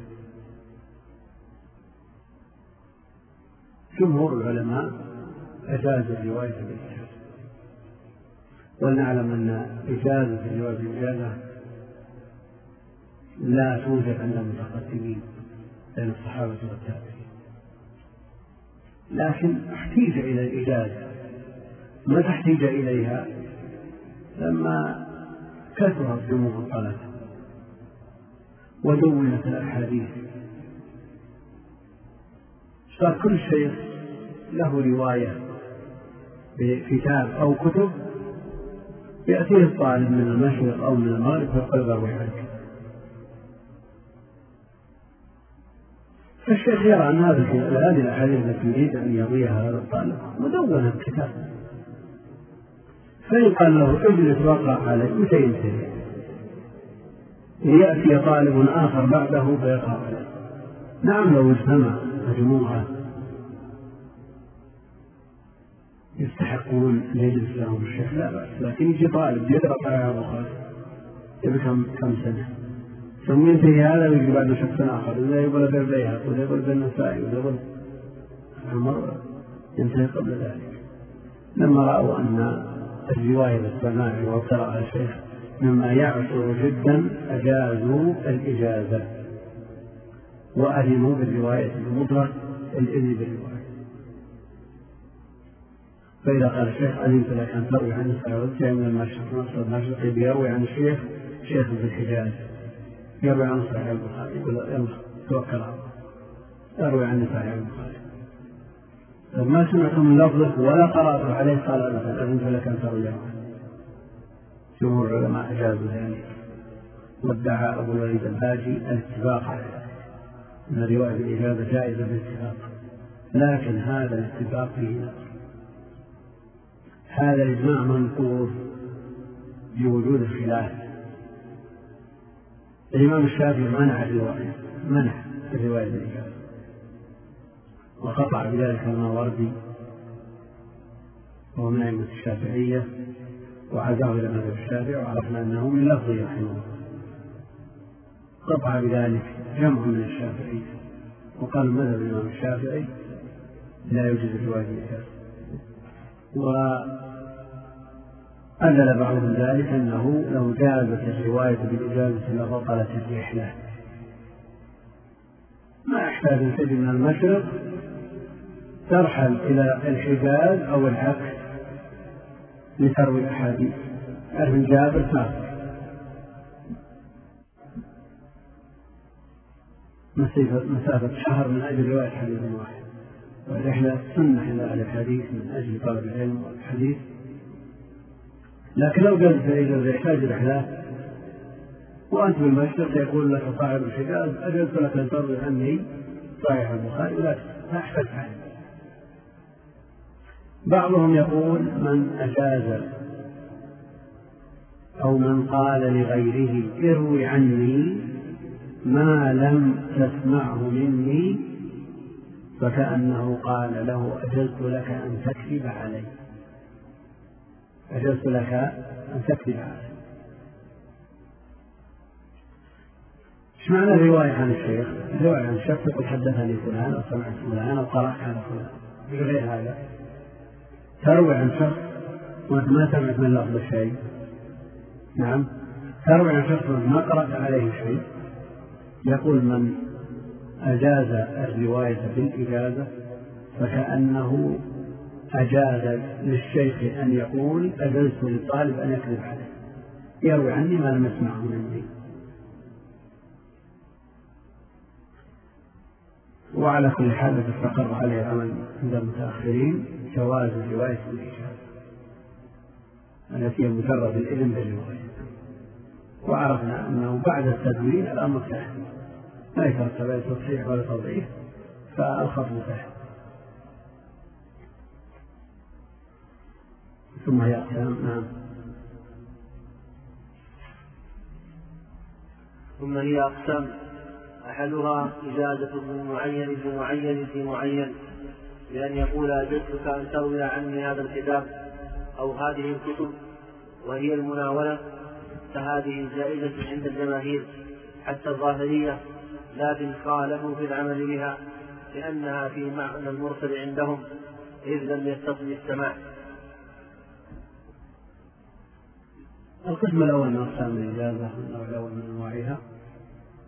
جمهور العلماء أجاز الرواية بالإجازة، ولنعلم أن إجازة الرواية بالإجازة لا توجد عند المتقدمين بين الصحابة والتابعين، لكن احتيج إلى الإجازة. ما تحتيج إليها لما كثرت جموع الطلبة ودونت الأحاديث، صار كل شيء له رواية بكتاب أو كتب، يأتيه الطالب من المشرق أو من المغرب فيقول أروي عنك. فالشيخ يرى أن هذه الأحاديث التي يريد أن يرويها هذا الطالب مدونة بكتاب، فيقال له اجلس واقرأ عليه متى ينتهي، يأتي طالب آخر بعده فيقرأ عليه. نعم لو اجتمع مجموعة يستحقون أن يجلس لهم الشيخ لا بأس، لكن يجي طالب يقرأ على البخاري يبي كم كم سنة، ثم ينتهي هذا ويجي بعد شخص آخر، ولا يقول غير بيها ولا يقول بالنسائي ولا يقول عمر ينتهي قبل ذلك. لما رأوا أن الرواية بالسماع والقراءة على الشيخ مما يعصر جدا أجازوا الإجازة وأذنوا بالرواية المطلق الإذن بالرواية. فإذا قال الشيخ علمت لك أن تروي عن السعودية جاء من المشرق نصر المشرقي بيروي عن الشيخ شيخ في الحجاز يروي عن صحيح البخاري يقول يلا توكل على الله أروي عن صحيح البخاري. ما سمعت من لفظه ولا قرأت عليه قال أنا أذنت لك أن تروي عنه. جمهور العلماء أجازوا ذلك، وادعى أبو الوليد الباجي الاتفاق على ذلك أن رواية الإجازة جائزة بالاتفاق، لكن هذا الاتفاق فيه نظر. هذا الإجماع منقوض بوجود الخلاف. الإمام الشافعي منع الرواية منع الرواية بالإجازة، وقطع بذلك الماوردي وهو من أئمة الشافعية وعزاه إلى مذهب الشافعي، وعرفنا أنه من لفظه رحمه الله. قطع بذلك جمع من الشافعية وقال مذهب الإمام الشافعي لا يوجد الرواية بالإجازة، وأدل بعضهم ذلك أنه لو جازت الرواية بالإجازة لبطلت الرحلة، ما يحتاج أن تجي من المشرق ترحل إلى الحجاز أو العكس لتروي الأحاديث. ابن جابر سافر مسافة شهر من أجل رواية حديث واحد، والرحلة سنة إلى أهل الحديث من أجل طلب العلم والحديث. لكن لو جلس إلى يحتاج رحلة وأنت بالمشرق يقول لك صاحب الحجاز أجلت لك أن تروي عني صحيح البخاري لا تحتاج عنه. بعضهم يقول من أجاز أو من قال لغيره اروي عني ما لم تسمعه مني فكأنه قال له أجزت لك أن تكذب علي أجزت لك أن تكذب علي. ايش معنى الرواية عن الشيخ؟ الرواية عن الشيخ تقول حدثني فلان أو سمعت فلان أو قرأت على فلان بغير هذا. تروي عن شخص وأنت ما سمعت من لفظ الشيء، نعم تروي عن شخص ما قرأت عليه شيء. يقول من أجاز الرواية بالإجازة فكأنه أجاز للشيخ أن يقول أجزت للطالب أن يكذب عليه يروي عني ما لم يسمعه مني. وعلى كل حال استقر عليه العمل عند المتأخرين جواز الرواية بالإجازة التي هي مجرد الإذن بالرواية. وعرفنا أنه بعد التدوين الأمر سهل ما يترتب عليه تصحيح ولا تضعيف، فالخطب سهل. ثم هي أقسام. نعم. ثم هي أقسام أحدها إجازة ابن معين في معين في معين بأن يقول أجزتك أن تروي عني هذا الكتاب أو هذه الكتب، وهي المناولة، فهذه جائزة عند الجماهير حتى الظاهرية، لكن خالفوا في العمل بها لأنها في معنى المرسل عندهم إذ لم يستطل السماع. القسم الأول من أقسام الإجازة النوع الأول من أنواعها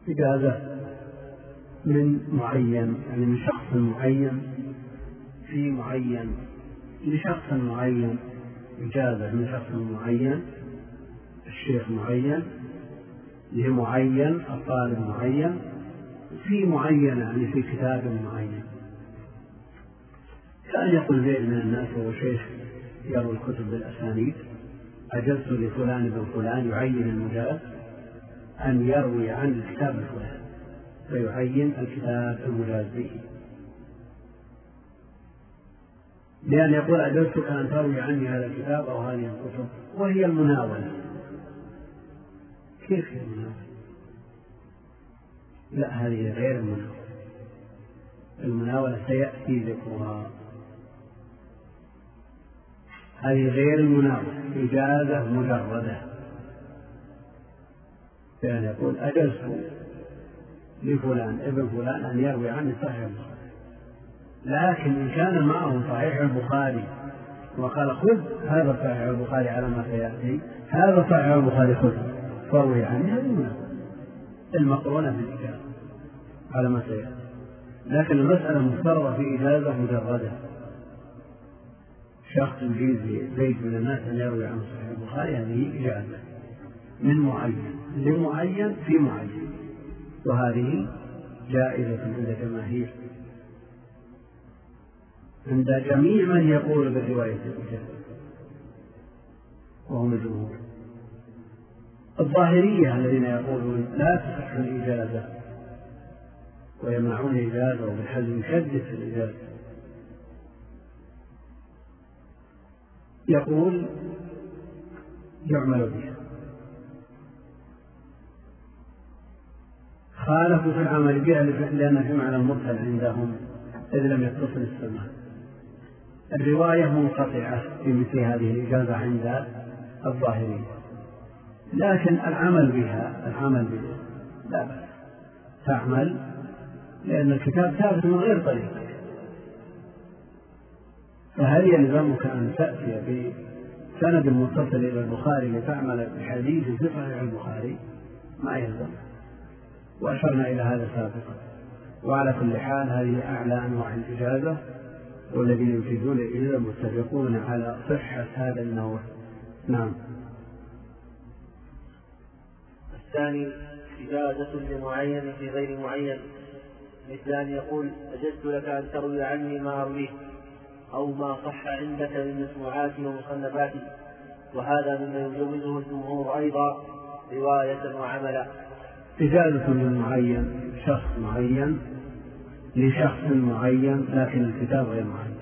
إجازة من معين، يعني من شخص معين في معين، لشخص معين، إجازة من شخص معين، الشيخ معين، لمعين، الطالب معين، في معين يعني في كتاب معين. كان يقول زيد من الناس وهو شيخ يروي الكتب بالأسانيد: أجزت لفلان بن فلان، يعين المجاز أن يروي عن الكتاب الفلاني، فيعين الكتاب المجاز به، لأن يقول أجزتك أن تروي عني هذا الكتاب أو هذه الكتب، وهي المناولة. كيف هي المناولة؟ لا، هذه غير المناولة. المناولة سيأتي ذكرها، هذه غير المناولة، إجازة مجردة. يعني يقول أجزت لفلان ابن فلان أن يروي عني صحيح البخاري، لكن إن كان معه صحيح البخاري وقال خذ هذا صحيح البخاري على ما سيأتي، هذا صحيح البخاري خذ فروي عني، هذه المناولة المقرونة بالإجازة على ما سيأتي. لكن المسألة مفترضة في إجازة مجردة، شخص يجيز زيد من الناس أن يروي عن صحيح البخاري، هذه إجازة من معين لمعين في معين، وهذه جائزة عند جماهير، عند جميع من يقول بالرواية الإجازة وهم الجمهور. الظاهرية الذين يقولون لا تصح الإجازة ويمنعون الإجازة، وبالحزم يشدد في الإجازة، يقول يعمل بها. خالفوا في العمل بها لأن في معنى المرسل عندهم إذ لم يتصل السماع. الرواية منقطعة في مثل هذه الإجازة عند الظاهرية، لكن العمل بها العمل بها لا بأس، تعمل لأن الكتاب ثابت من غير طريق. فهل يلزمك أن تأتي بسند متصل إلى البخاري لتعمل بحديث في صحيح البخاري؟ ما يلزم، وأشرنا إلى هذا سابقا. وعلى كل حال هذه أعلى أنواع الإجازة، والذين يفيدون إلى متفقون على صحة هذا النوع. نعم. الثاني إجازة لمعين في غير معين، مثل أن يقول أجزت لك أن تروي عني ما أرويه، أو ما صح عندك من مسموعاتي ومصنفاتي، وهذا مما يجوزه الجمهور أيضا رواية وعملا. إجازة للمعين، شخص معين لشخص معين، لكن الكتاب غير معين.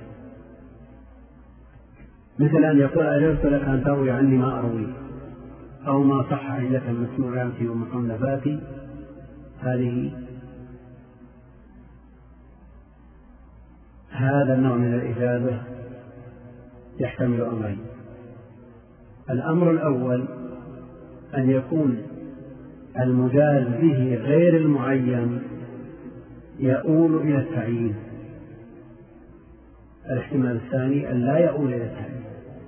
مثل أن يقول أجزت لك أن تروي عني ما أرويه، أو ما صح عندك من مسموعاتي ومصنفاتي، هذه هذا النوع من الإجازة يحتمل أمرين. الأمر الأول أن يكون المجاز به غير المعين يؤول إلى التعيين. الاحتمال الثاني أن لا يؤول إلى التعيين.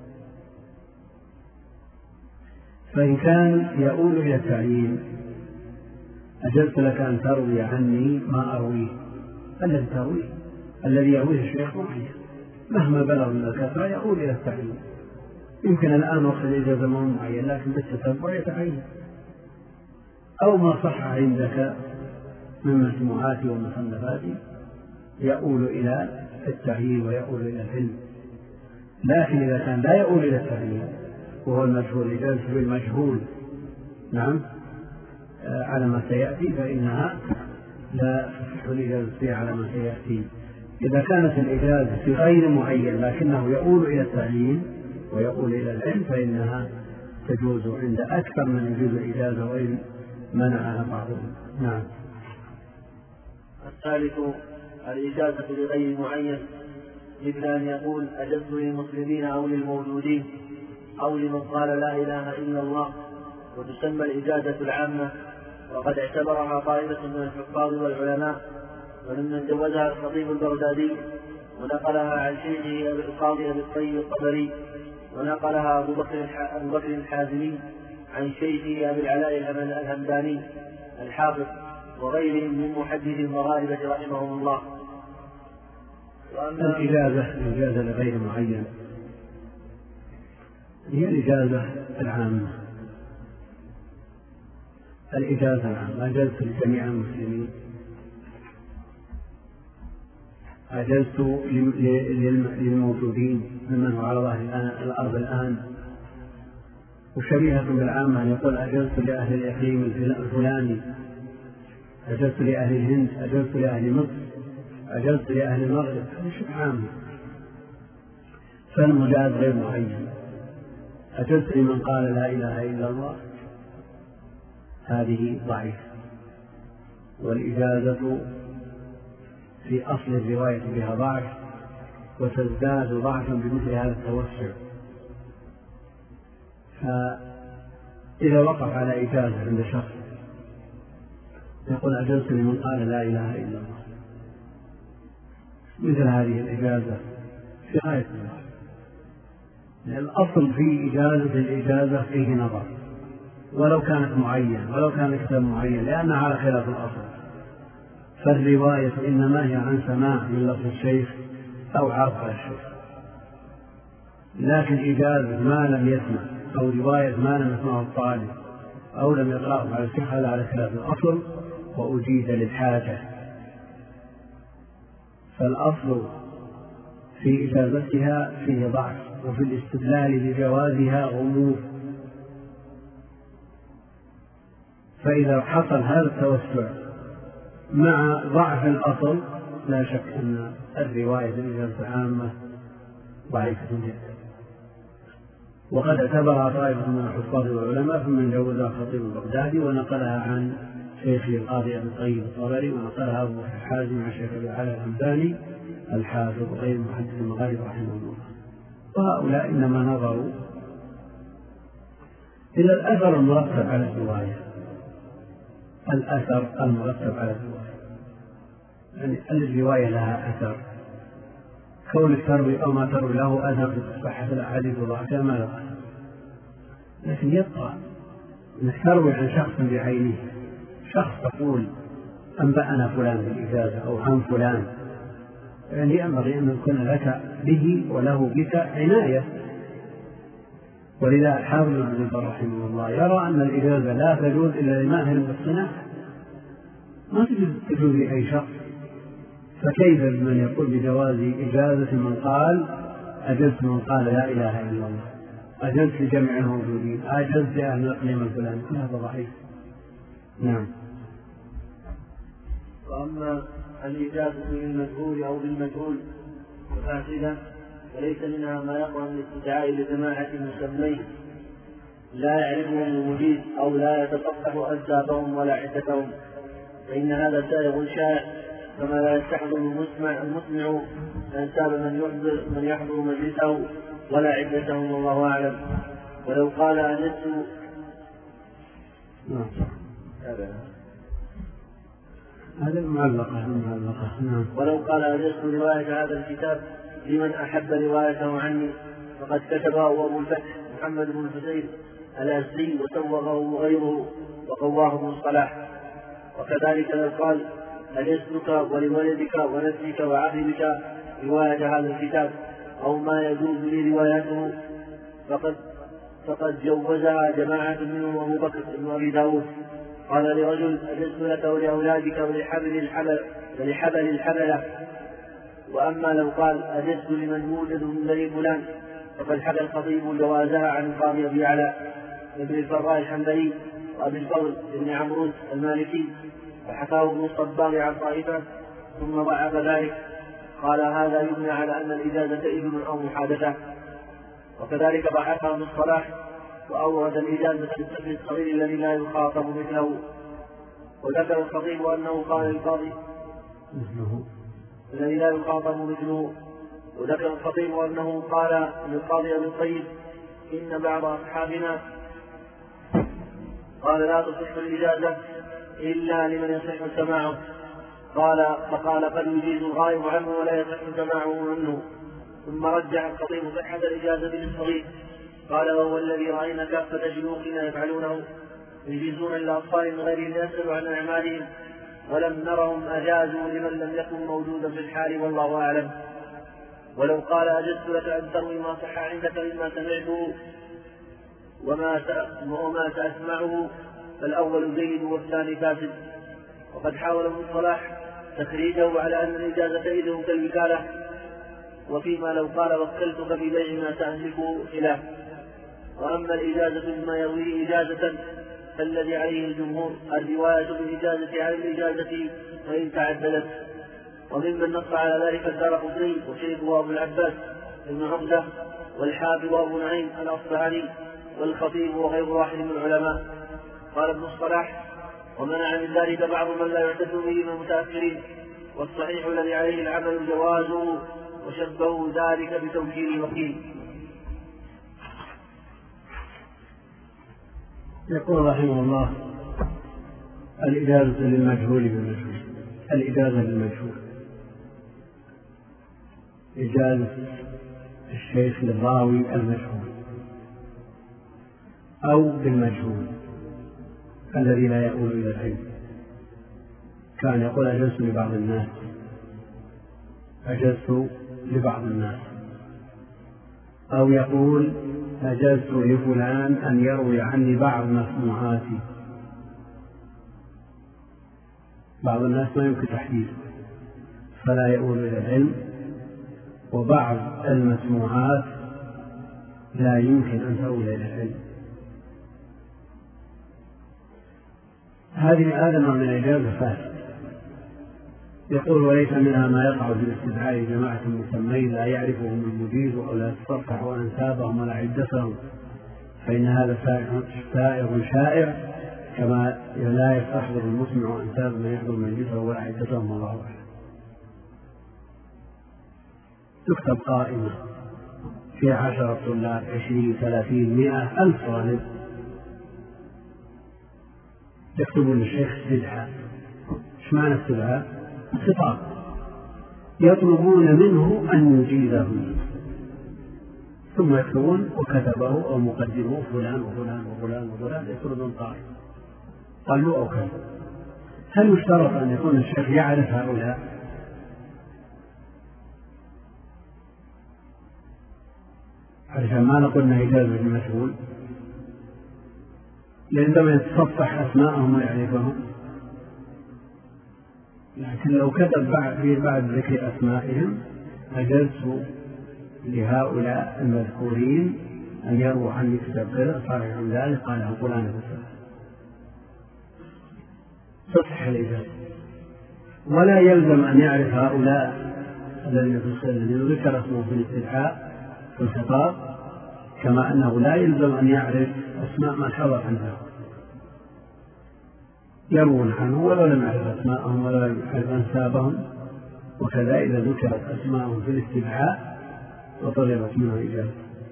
فإن كان يؤول إلى التعيين أجزت لك أن تروي عني ما أرويه، الذي ترويه الذي يرويه الشيخ معين مهما بلغ من الكثرة يؤول إلى التعيين. يمكن الآن وقت الإجازة ما هو معين، لكن بالتتبع يتعين. أو ما صح عندك من مجموعاتي ومصنفاتي يؤول إلى التعيين ويؤول إلى العلم. لكن إذا كان لا يؤول إلى التعيين وهو المجهول، إجازة بالمجهول نعم آه على ما سيأتي، فإنها لا تصح الإجازة فيها على ما سيأتي. إذا كانت الإجازة في غير معين لكنه يؤول إلى التعيين ويؤول إلى العلم فإنها تجوز عند أكثر من يجوز الإجازة وإن منعها بعضهم. نعم. الثالث الإجازة لغير معين، مثل أن يقول أجزت للمسلمين أو للموجودين أو لمن قال لا إله إلا الله، وتسمى الإجازة العامة، وقد اعتبرها طائفة من الحفاظ والعلماء، وممن جوزها الخطيب البغدادي، ونقلها عن شيخه القاضي أبي الطيب الطبري، ونقلها أبو بكر أبو بكر الحازمي عن شيخه أبي العلاء الهمداني الحافظ، وغيرهم من محدث المغاربة رحمهم الله. الإجازة الإجازة لغير معين هي الإجازة العامة، الإجازة العامة. أجزت لجميع المسلمين، أجزت للموجودين ممن هو على ظهر الأرض الآن. وشبيهة بالعامة أن يقول أجزت لأهل الإقليم الفلاني، أجزت لأهل الهند، أجزت لأهل مصر، أجزت لأهل المغرب. هذا شيء عام، فالمجاز غير معين. أجزت لمن قال لا إله إلا الله، هذه ضعيفة. والإجازة في أصل الرواية بها ضعف، وتزداد ضعفا بمثل هذا التوسع. فإذا وقف على إجازة عند شخص يقول أجزت لمن قال لا إله إلا الله، مثل هذه الإجازة في غاية الضعف. الأصل في إجازة الإجازة فيه نظر، ولو كانت معين، ولو كان كتاب معين، لأنها على خلاف الأصل. فالرواية إنما هي عن سماع من لفظ الشيخ أو عرض على الشيخ، لكن إجازة ما لم يسمع أو رواية ما لم يسمعه الطالب أو لم يقرأه على الشيخ هذا على خلاف الأصل، وأجيز للحاجة. فالأصل في إجازتها فيه ضعف، وفي الاستدلال بجوازها غموض. فإذا حصل هذا التوسع مع ضعف الأصل لا شك أن الرواية الإجازة عامة ضعيفة جدا. وقد اعتبرها طائفة من الحفاظ والعلماء، فمن جوزها الخطيب البغدادي ونقلها عن شيخه القاضي أبي الطيب الطبري، ونقلها أبو حازم عن شيخ أبي علي الحمداني الحافظ غير محدث المغاربة رحمه الله. وهؤلاء إنما نظروا إلى الأثر المرتب على الرواية، الأثر المرتب على الرواية، يعني الرواية لها أثر. كونك تروي أو ما تروي له أثر في صحة الأحاديث وضعفها ما له أثر، لكن يبقى أنك تروي عن شخص بعينه، شخص تقول أنبأنا فلان بالإجازة أو عن فلان، يعني ينبغي أن يكون لك به وله بك عناية. ولذا الحافظ ابن حجر رحمه الله يرى أن الإجازة لا تجوز إلا لماهر بالصناعة، ما تجوز لأي شخص. فكيف بمن يقول بجواز إجازة من قال أجزت من قال لا إله إلا الله، أجزت لجميع الموجودين، أجزت لأهل الإقليم الفلاني؟ هذا ضعيف. نعم. وأما الإجازة للمجهول أو بالمجهول فاسدة، وليس منها ما يقرأ من الاستدعاء لجماعة مسمين لا يعرفهم المجيز أو لا يتصفح أنسابهم ولا عدتهم، فإن هذا سائغ شائع، كما لا يستحضر المسمع المسمع أنساب من يحضر من يحضر مجلسه ولا عدتهم، والله أعلم. ولو قال أجزت هذا المعلقة المعلقة نعم. ولو قال أجزت رواية هذا الكتاب لمن أحب روايته عني، فقد كتبه أبو الفتح محمد بن الحسين الأزدي وسوغه غيره وقواه ابن الصلاح. وكذلك لو قال أجزتك ولولدك ونفسك وعقلك رواية هذا الكتاب أو ما يجوز لي روايته، فقد فقد جوزها جماعة منهم أبو بكر بن أبي داود. قال لرجل أجزت لك ولأولادك ولحبل الحبل ولحبل الحبلة. وأما لو قال أجزت لمن يوجد من بني فلان، فقد حكى الخطيب جوازها عن القاضي أبي يعلى ابن الفراء الحنبلي وأبي الفضل بن عمرو المالكي، وحكاه ابن الصباغ عن طائفة ثم ضعف ذلك. قال هذا يبنى على أن الإجازة إذن أو محادثة. وكذلك ضعفها ابن الصلاح وأورد الإجازة بالسفر الصغير الذي لا يخاطب مثله. وذكر الخطيب أنه قال للقاضي الذي لا يخاطب مثله وذكر الخطيب أنه قال للقاضي أبي الطيب إن بعض أصحابنا قال لا تصح الإجازة إلا لمن يصح سماعه، قال فقال قد يجيز الغائب عنه ولا يصح سماعه منه. ثم رجع الخطيب صحة الإجازة للصغير، قال وهو الذي رأينا كافة شيوخنا يفعلونه، يجيزون الأطفال من غير أن يسألوا عن أعمالهم ولم نرهم أجازوا لمن لم يكن موجودا في الحال والله أعلم. ولو قال أجزت لك أن تروي ما صح عندك مما سمعته وما وما سأسمعه فالأول جيد والثاني فاسد. وقد حاول ابن الصلاح تخريجه على أن الإجازة إذن كالوكالة، وفيما لو قال وكلتك في بيع ما تملكه خلاف. وأما الإجازة بما يرويه إجازة فالذي عليه الجمهور الرواية بالإجازة على الإجازة وإن تعددت. وممن نص على ذلك الدارقطني وشيخه أبو العباس بن عقدة والحافظ أبو نعيم الأصبهاني والخطيب وغير واحد من العلماء. قال ابن الصلاح ومنع من ذلك بعض من لا يعتد به من المتأخرين، والصحيح الذي عليه العمل جوازه، وشبهوا ذلك بتوكيل الوكيل. يقول رحمه الله الإجازة للمجهول بالمجهول. الإجازة للمجهول إجازة الشيخ للراوي المجهول أو بالمجهول الذي لا يؤول إلى العلم. كان يقول أجزت لبعض الناس، أجزت لبعض الناس، أو يقول أجزت لفلان أن يروي عني بعض مسموعاتي. بعض الناس ما يمكن تحديده فلا يؤول إلى العلم، وبعض المسموعات لا يمكن أن تؤول إلى العلم. هذه هذا نوع من الإجازة فاسد. يقول وليس منها ما يقع في الاستدعاء جماعة مسمين لا يعرفهم المجيز أو لا تستفتح أنسابهم ولا عدتهم، فإن هذا سائغ شائع كما لا يستحضر المسمع أنساب من يحضر مجلسه ولا عدتهم والله أعلم. تكتب قائمة في عشرة طلاب عشرين ثلاثين مئة ألف طالب، يكتبون للشيخ استدعاء. ايش معنى استدعاء؟ خطاب يطلبون منه أن يجيزهم، ثم يكتبون وكتبه أو مقدمه فلان وفلان وفلان وفلان يطلبون طالب قالوا أو كذا. هل يشترط أن يكون الشيخ يعرف هؤلاء؟ علشان ما نقول أنها إجازة بالمشغول، لأنما يتصفح أسماءهم ويعرفهم. لكن لو كتب بعد في بعد ذكر أسمائهم أجزت لهؤلاء المذكورين أن يرووا عني كتاب كذا صار عن ذلك قال فلان بس تصح الإجازة. ولا يلزم أن يعرف هؤلاء الذين ذكر اسمه في الاستدعاء في الخطاب، كما أنه لا يلزم أن يعرف أسماء من حضر عنده، يروون عنه ولو لم يعرف أسماءهم ولا لم يعرف أنسابهم. وكذا إذا ذكرت أسماءهم في الاستدعاء وطلبت منه إجازة.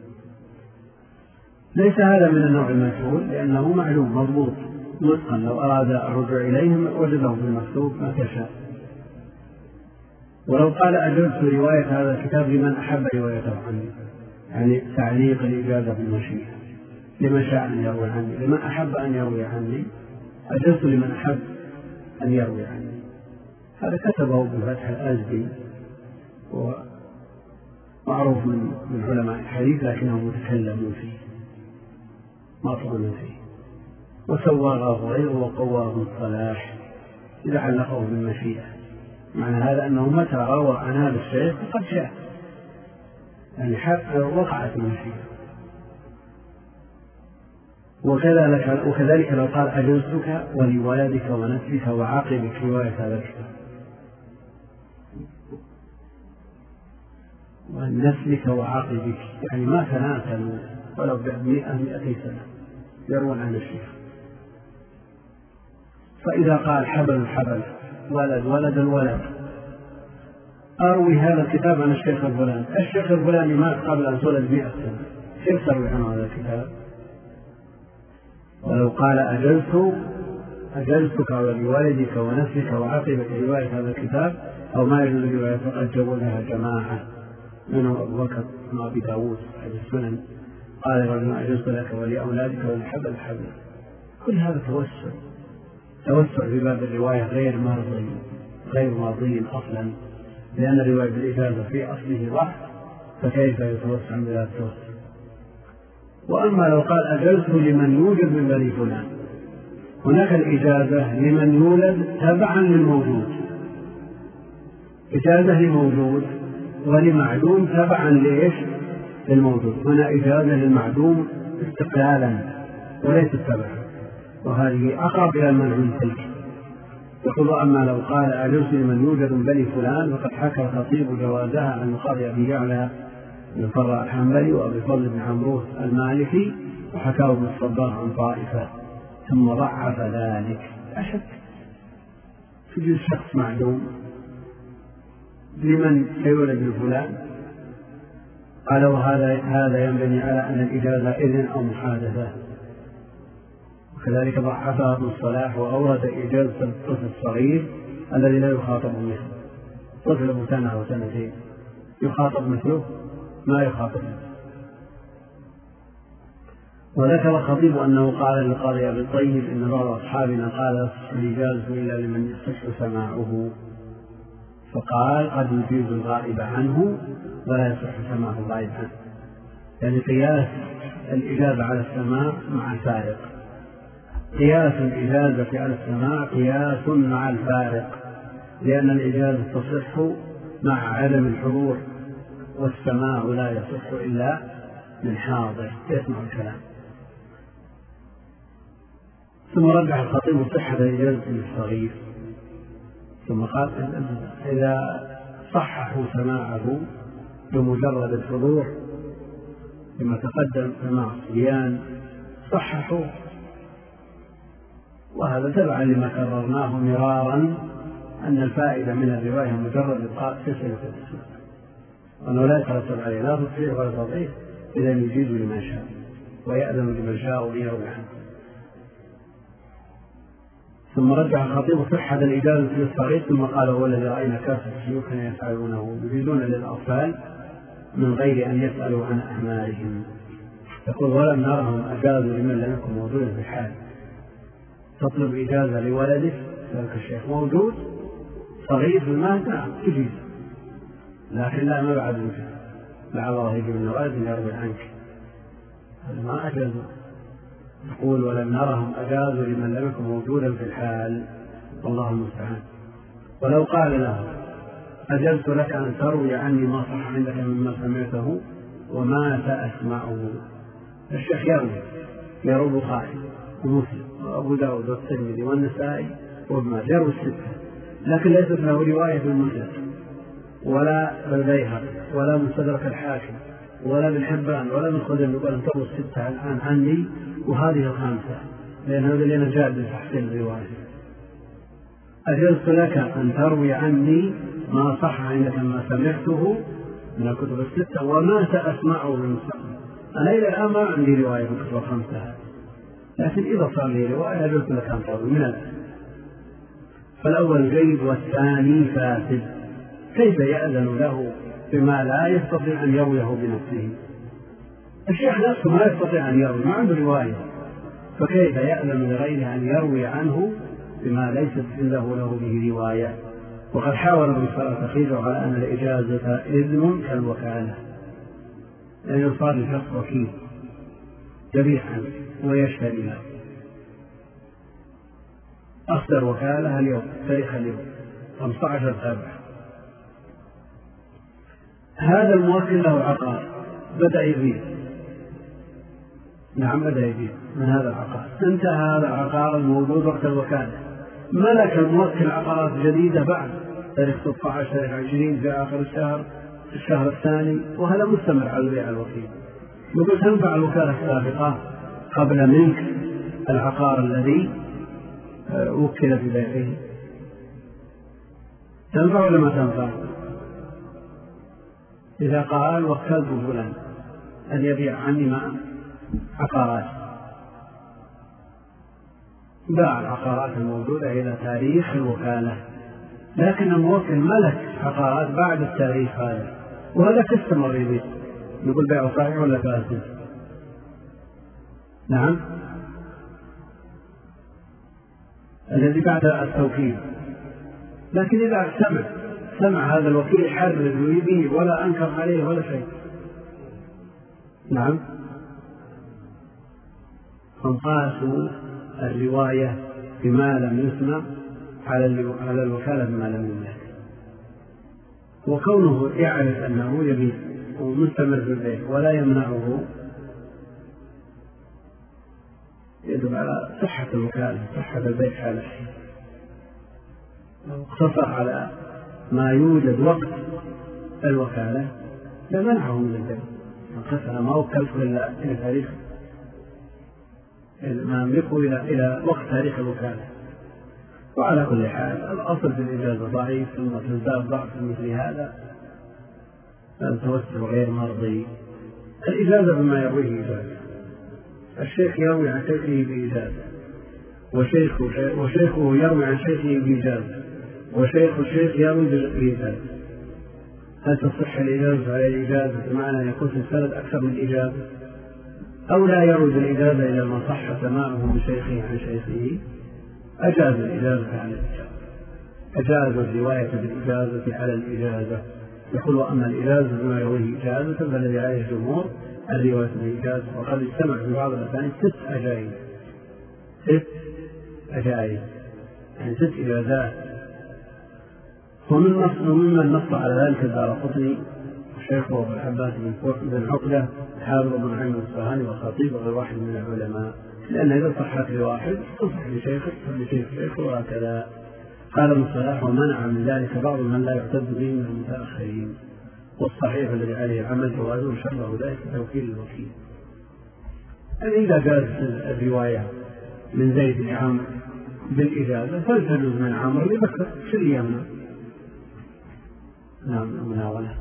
ليس هذا من النوع المجهول لأنه معلوم مضبوط نسخا، لو أراد الرجوع إليهم وجدهم في المكتوب ما تشاء. ولو قال أجزت رواية هذا الكتاب لمن أحب روايته عني، يعني تعليق الإجازة بالمشيئة، لمن شاء أن يروي عني، لمن أحب أن يروي عني أجزت لمن أحب أن يروي عني. هذا كتبه بالفتح الأزدي ومعروف من علماء الحديث لكنهم متكلمون فيه مطعون فيه. وسوغه غيره وقواه ابن الصلاح إذا علقه بالمشيئة، معنى هذا أنه متى روى عن هذا الشيخ فقد شاء، يعني حتى وقعت المشيئة. وكذلك, وكذلك لو قال أجزتك ولولدك ونسلك وعاقبك رواية هذا الكتاب، ونسلك وعاقبك يعني ما تناسلوا ولو بمئة مئتي سنة يروون عن الشيخ. فإذا قال حبل الحبل ولد ولد الولد أروي هذا الكتاب عن الشيخ الفلاني، الشيخ الفلاني مات قبل أن تولد مئة سنة، كيف تروي عنه هذا الكتاب؟ ولو قال أجلت أجلتك ولوالدك ونسلك وعاقبك رواية هذا الكتاب أو ما يجوز رواية فقد جوزها جماعة منهم أبو بكر وأبي داود في السنن قال رجل أجلت لك ولأولادك ولحبل الحبل. كل هذا توسل، توسع في باب الرواية غير مرضي غير مرضي أصلا، لأن الرواية بالإجازة في أصله ضعف، فكيف يتوسع بلا التوسع؟ وأما لو قال أجزت لمن يوجد من بني فلان، هناك الإجازة لمن يولد تبعا للموجود، إجازة لموجود ولمعدوم تبعا لإيش؟ للموجود. هنا إجازة للمعدوم استقلالا وليس تبعا، وهذه أقرب إلى المنع من تلك. يقول أما لو قال أجزت لمن يوجد من بني فلان، فقد حكى الخطيب جوازها عن القاضي أبي يعلى بن فرع الحنبلي وأبي فضل بن عمروس المالكي، وحكاه ابن الصباغ عن طائفة، ثم ضعف ذلك. أشك تجد شخص معدوم لمن سيولد من فلان، قال وهذا هذا ينبني على أن الإجازة إذن أو محادثة. وكذلك ضعفها ابن الصلاح وأورد إجازة الطفل الصغير الذي لا يخاطب مثله، طفل ابو سنة أو سنتين يخاطب مثله ما يخاطب مثله. وذكر الخطيب أنه قال للقاضي أبي الطيب إن بعض أصحابنا قال الإجازة إلا لمن يصح سماعه، فقال قد يجيز الغائب عنه ولا يصح سماع الغائب عنه، يعني قياس الإجازة على السماع مع الفارق، قياس الإجازة على السماع قياس مع الفارق، لأن الإجازة تصح مع عدم الحضور، والسماع لا يصح إلا من حاضر يسمع الكلام. ثم رجح الخطيب صحة الإجازة للصغير، ثم قال إذا صححوا سماعه بمجرد الحضور كما تقدم سماع الصبيان صححوا، وهذا تبعا لما كررناه مرارا أن الفائدة من الرواية مجرد إبقاء سلسلة الإسلام، وأنه لا يترتب عليه لا تصحيح ولا تضعيف، إذا يجيز لمن شاء ويأذن لمن شاء ويروي عنه. ثم رجع الخطيب صحة الإجازة للصغير، ثم قال هو الذي رأينا كافة شيوخنا يفعلونه يجيزون للأطفال من غير أن يسألوا عن أعمالهم. يقول ولم نرهم أجازوا لمن لم يكن موجودا في الحال. تطلب إجازة لولدك ذلك الشيخ موجود صغير في المال، نعم تجيز، لكن لا ما بعد وجود، لعل الله يجب من ولد يروي عنك، هذا ما أجازوا. يقول ولم نرهم أجازوا لمن لم يكن موجودا في الحال، والله المستعان. ولو قال له أجزت لك أن تروي عني ما صح عندك مما سمعته وما سأسمعه، الشيخ يروي يروي البخاري ومسلم وأبو داود والترمذي والنسائي وابن ماجه، يروي الستة، لكن ليست له رواية في المسند ولا بالبيهقي ولا مستدرك الحاكم ولا ابن حبان ولا ابن خزيمة، يقول أن تروي الستة الآن عني وهذه الخامسة، لأن هذا اللي أنا جاد لتحسين الرواية. أجزت لك أن تروي عني ما صح عندك ما سمعته من الكتب الستة وما سأسمعه من المستقبل. أنا إلى الآن ما عندي رواية من الكتب الخمسة، لكن إذا صار لي رواية أجزت لك أن تروي من الآن. فالأول جيد والثاني فاسد، كيف يأذن له بما لا يستطيع أن يرويه بنفسه؟ الشيخ نفسه ما يستطيع أن يروي، ما عنده رواية، فكيف يأذن لغيره أن يروي عنه بما ليست عنده له به رواية؟ وقد حاول ابن صلاح تخريجه على أن الإجازة إذن كالوكالة، لأنه صار لشخص وكيل يبيع عنه ويشتري له. أصدر وكالة اليوم تاريخ اليوم خمسة عشر سابع، هذا الموكل له عقار بدأ يبيع، نعم بدأ يبيع من هذا العقار، انتهى هذا العقار الموجود وقت الوكالة، ملك الموكل عقارات جديدة بعد تاريخ ستة عشر تاريخ عشرين في آخر الشهر في الشهر الثاني، وهذا مستمر على البيع الوكيل. يقول تنفع الوكالة السابقة قبل منك العقار الذي وكل في بيعه؟ تنفع ولا ما تنفع؟ إذا قال وكلت فلان أن يبيع عني مع عقارات، باع العقارات الموجودة إلى تاريخ الوكالة، لكن الموكل ملك عقارات بعد التاريخ هذا، وهذا كاستمر يبيع، يقول بيع صحيح ولا فاسد؟ نعم الذي بعد التوكيل. لكن إذا سمع سمع هذا الوكيل يحرر ويبيه ولا أنكر عليه ولا شيء، نعم، فانقاسوا الرواية بما لم يسمع على الوكالة بما لم يملك. وكونه يعرف أنه يبيع ومستمر في البيع ولا يمنعه يدل على صحة الوكالة، صحة البيع حال الحين. لو اقتصر على ما يوجد وقت الوكالة لمنعه من البيع، انقسم ما وكلته إلا إلى تاريخ ما يملكه إلى إلى وقت تاريخ الوكالة. وعلى كل حال الأصل في الإجازة ضعيف، ثم تزداد ضعف مثل هذا التوسع غير مرضي. الإجازة بما يرويه إجازة، الشيخ يروي عن شيخه بإجازة، وشيخه, وشيخه يروي عن شيخه بإجازة، وشيخ الشيخ يروي بإجازة. هل تصح الإجازة على الإجازة بمعنى أن يكون في السند أكثر من إجازة، أو لا يروي بالإجازة إلى ما صح سماعه من شيخه عن شيخه؟ أجاز الإجازة على الإجازة، أجاز الرواية بالإجازة على الإجازة. يقول أما الإجازة بما يرويه إجازة فالذي عليه الجمهور الرواية بالإجازة. وقد اجتمع في بعض الأسانيد ست أجائز، ست أجائز يعني ست إجازات. ومن نص وممن نص على ذلك الدارقطني والشيخ أبو العباس بن عقدة حافظ بن عمرو الأصفهاني والخطيب وغير واحد من العلماء، لأن إذا صحت لواحد تصح لشيخه ولشيخ شيخه وهكذا. قال ابن صلاح ومنع من ذلك بعض من لا يعتد به من المتأخرين، والصحيح الذي عليه العمل جوازه وشره ذلك توكيل الوكيل. يعني إذا جازت الرواية من زيد بن عمرو بالإجازة فلتجوز من عمرو لبكر في اليمنى. نعم. المناولة.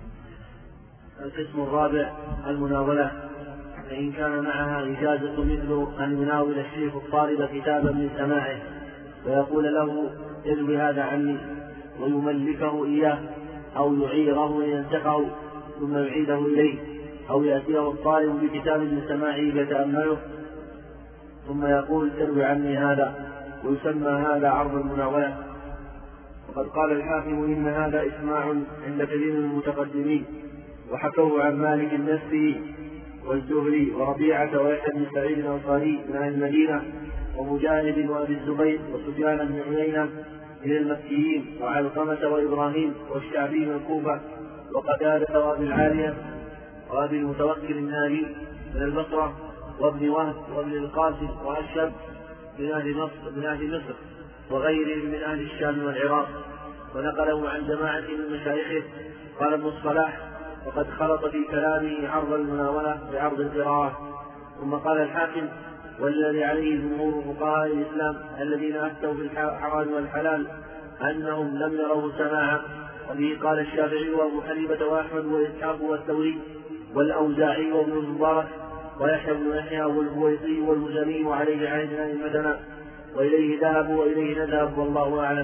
القسم الرابع المناولة، فإن كان معها إجازة مثل أن يناول الشيخ الطالب كتابا من سماعه ويقول له اروي هذا عني ويملكه إياه، أو يعيره لينسخه ثم يعيده إليه، أو يأتيه الطالب بكتاب من سماعه يتأمله ثم يقول اروي عني هذا، ويسمى هذا عرض المناولة. وقد قال الحاكم إن هذا إسماع عند كثير من المتقدمين، وحكوه عن مالك نفسه والزهري وربيعة ويحيى بن سعيد الأنصاري من أهل المدينة، ومجاهد وأبي الزبير وسفيان بن عيينة من المكيين، وعلقمة وإبراهيم والشعبي من الكوفة، وقتادة وأبي العالية وأبي المتوكل الناري من البصرة، وابن وهب وابن القاسم وأشهب من أهل مصر من أهل مصر وغيرهم من أهل الشام والعراق، ونقله عن جماعة من مشايخه. قال ابن الصلاح وقد خلط في كلامه عرض المناولة بعرض القراءة. ثم قال الحاكم والذي عليه جمهور فقهاء الإسلام الذين أفتوا في الحرام والحلال أنهم لم يروا سماعا، وبه قال الشافعي وأبو حنيفة وأحمد وإسحاق والثوري والأوزاعي وابن المبارك ويحيى بن يحيى والبويطي والمزني وعليه عين أئمتنا، وإليه ذهبوا وإليه نذهب والله أعلم.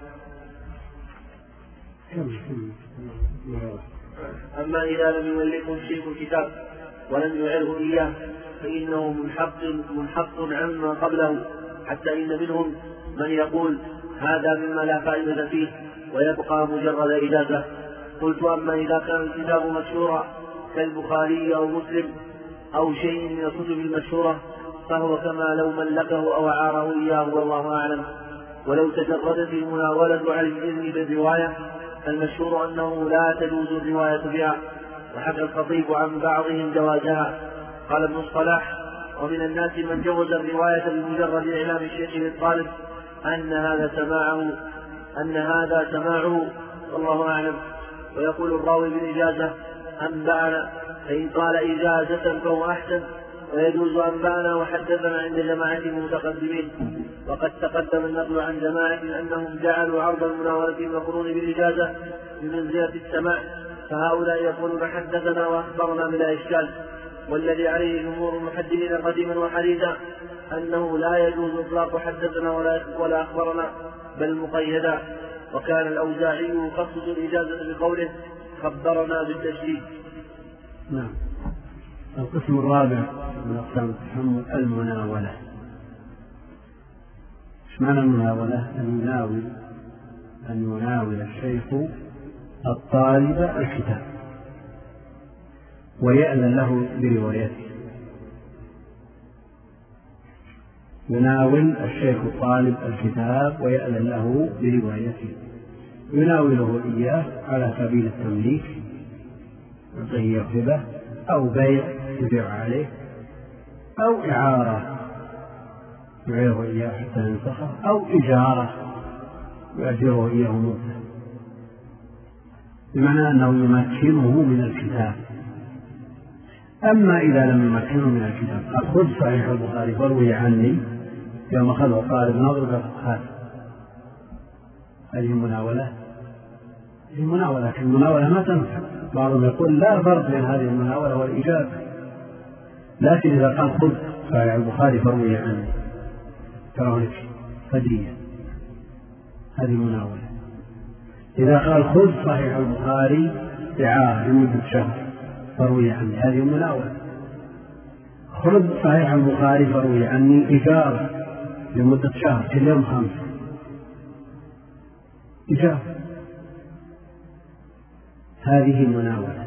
أما إذا لم يملكه الشيخ الكتاب ولم يعره إياه فإنه منحط منحط عما قبله، حتى إن منهم من يقول هذا مما لا فائدة فيه ويبقى مجرد إجازة. قلت أما إذا كان الكتاب مشهورا كالبخاري أو مسلم أو شيء من الكتب المشهورة فهو كما لو ملكه أو أعاره إياه والله أعلم. ولو تجردت المناولة على الإذن بالرواية فالمشهور أنه لا تجوز الرواية بها، وحكى الخطيب عن بعضهم جوازها. قال ابن الصلاح ومن الناس من جوز الرواية بمجرد إعلام الشيخ للطالب أن هذا سماعه أن هذا سماعه والله أعلم. ويقول الراوي بالإجازة أنبأنا، فإن قال إجازة فهو أحسن، ويجوز أنبأنا وحدثنا عند جماعة المتقدمين. وقد تقدم النقل عن جماعة أنهم جعلوا عرض المناولة المقرون بالإجازة بمنزلة السماع، فهؤلاء يقولون حدثنا وأخبرنا بلا إشكال. والذي عليه جمهور المحدثين قديما وحديثا أنه لا يجوز إطلاق حدثنا ولا, ولا أخبرنا بل مقيدا. وكان الأوزاعي يخصص الإجازة بقوله خبرنا بالتشديد. نعم. القسم الرابع من أقسام التحمل المناولة. إيش معنى المناولة؟ أن يناول أن يناول الشيخ الطالب الكتاب ويأذن له بروايته. يناول الشيخ الطالب الكتاب ويأذن له بروايته، يناوله إياه على سبيل التمليك، يعطيه هبة أو بيع يبيع عليه، أو إعارة يعيره إياه حتى ينسخه، أو إجارة يؤجره إياه مدة، بمعنى أنه يمكنه من الكتاب. أما إذا لم يمكنه من الكتاب، أخذ صحيح البخاري فروي عني يوم أخذه الطالب نظر هذا، هذه مناولة، هذه مناولة، لكن المناولة ما تنفع. بعضهم يقول لا فرق بين هذه المناولة والإجابة، لكن إذا قال خذ صحيح البخاري فروي عني ترى هدية، هذه مناولة. إذا قال خذ صحيح البخاري إعارة لمدة شهر فروي عني، هذه مناولة. خذ صحيح البخاري فروي عني إجارة لمدة شهر كل يوم خمس، إجارة، هذه مناولة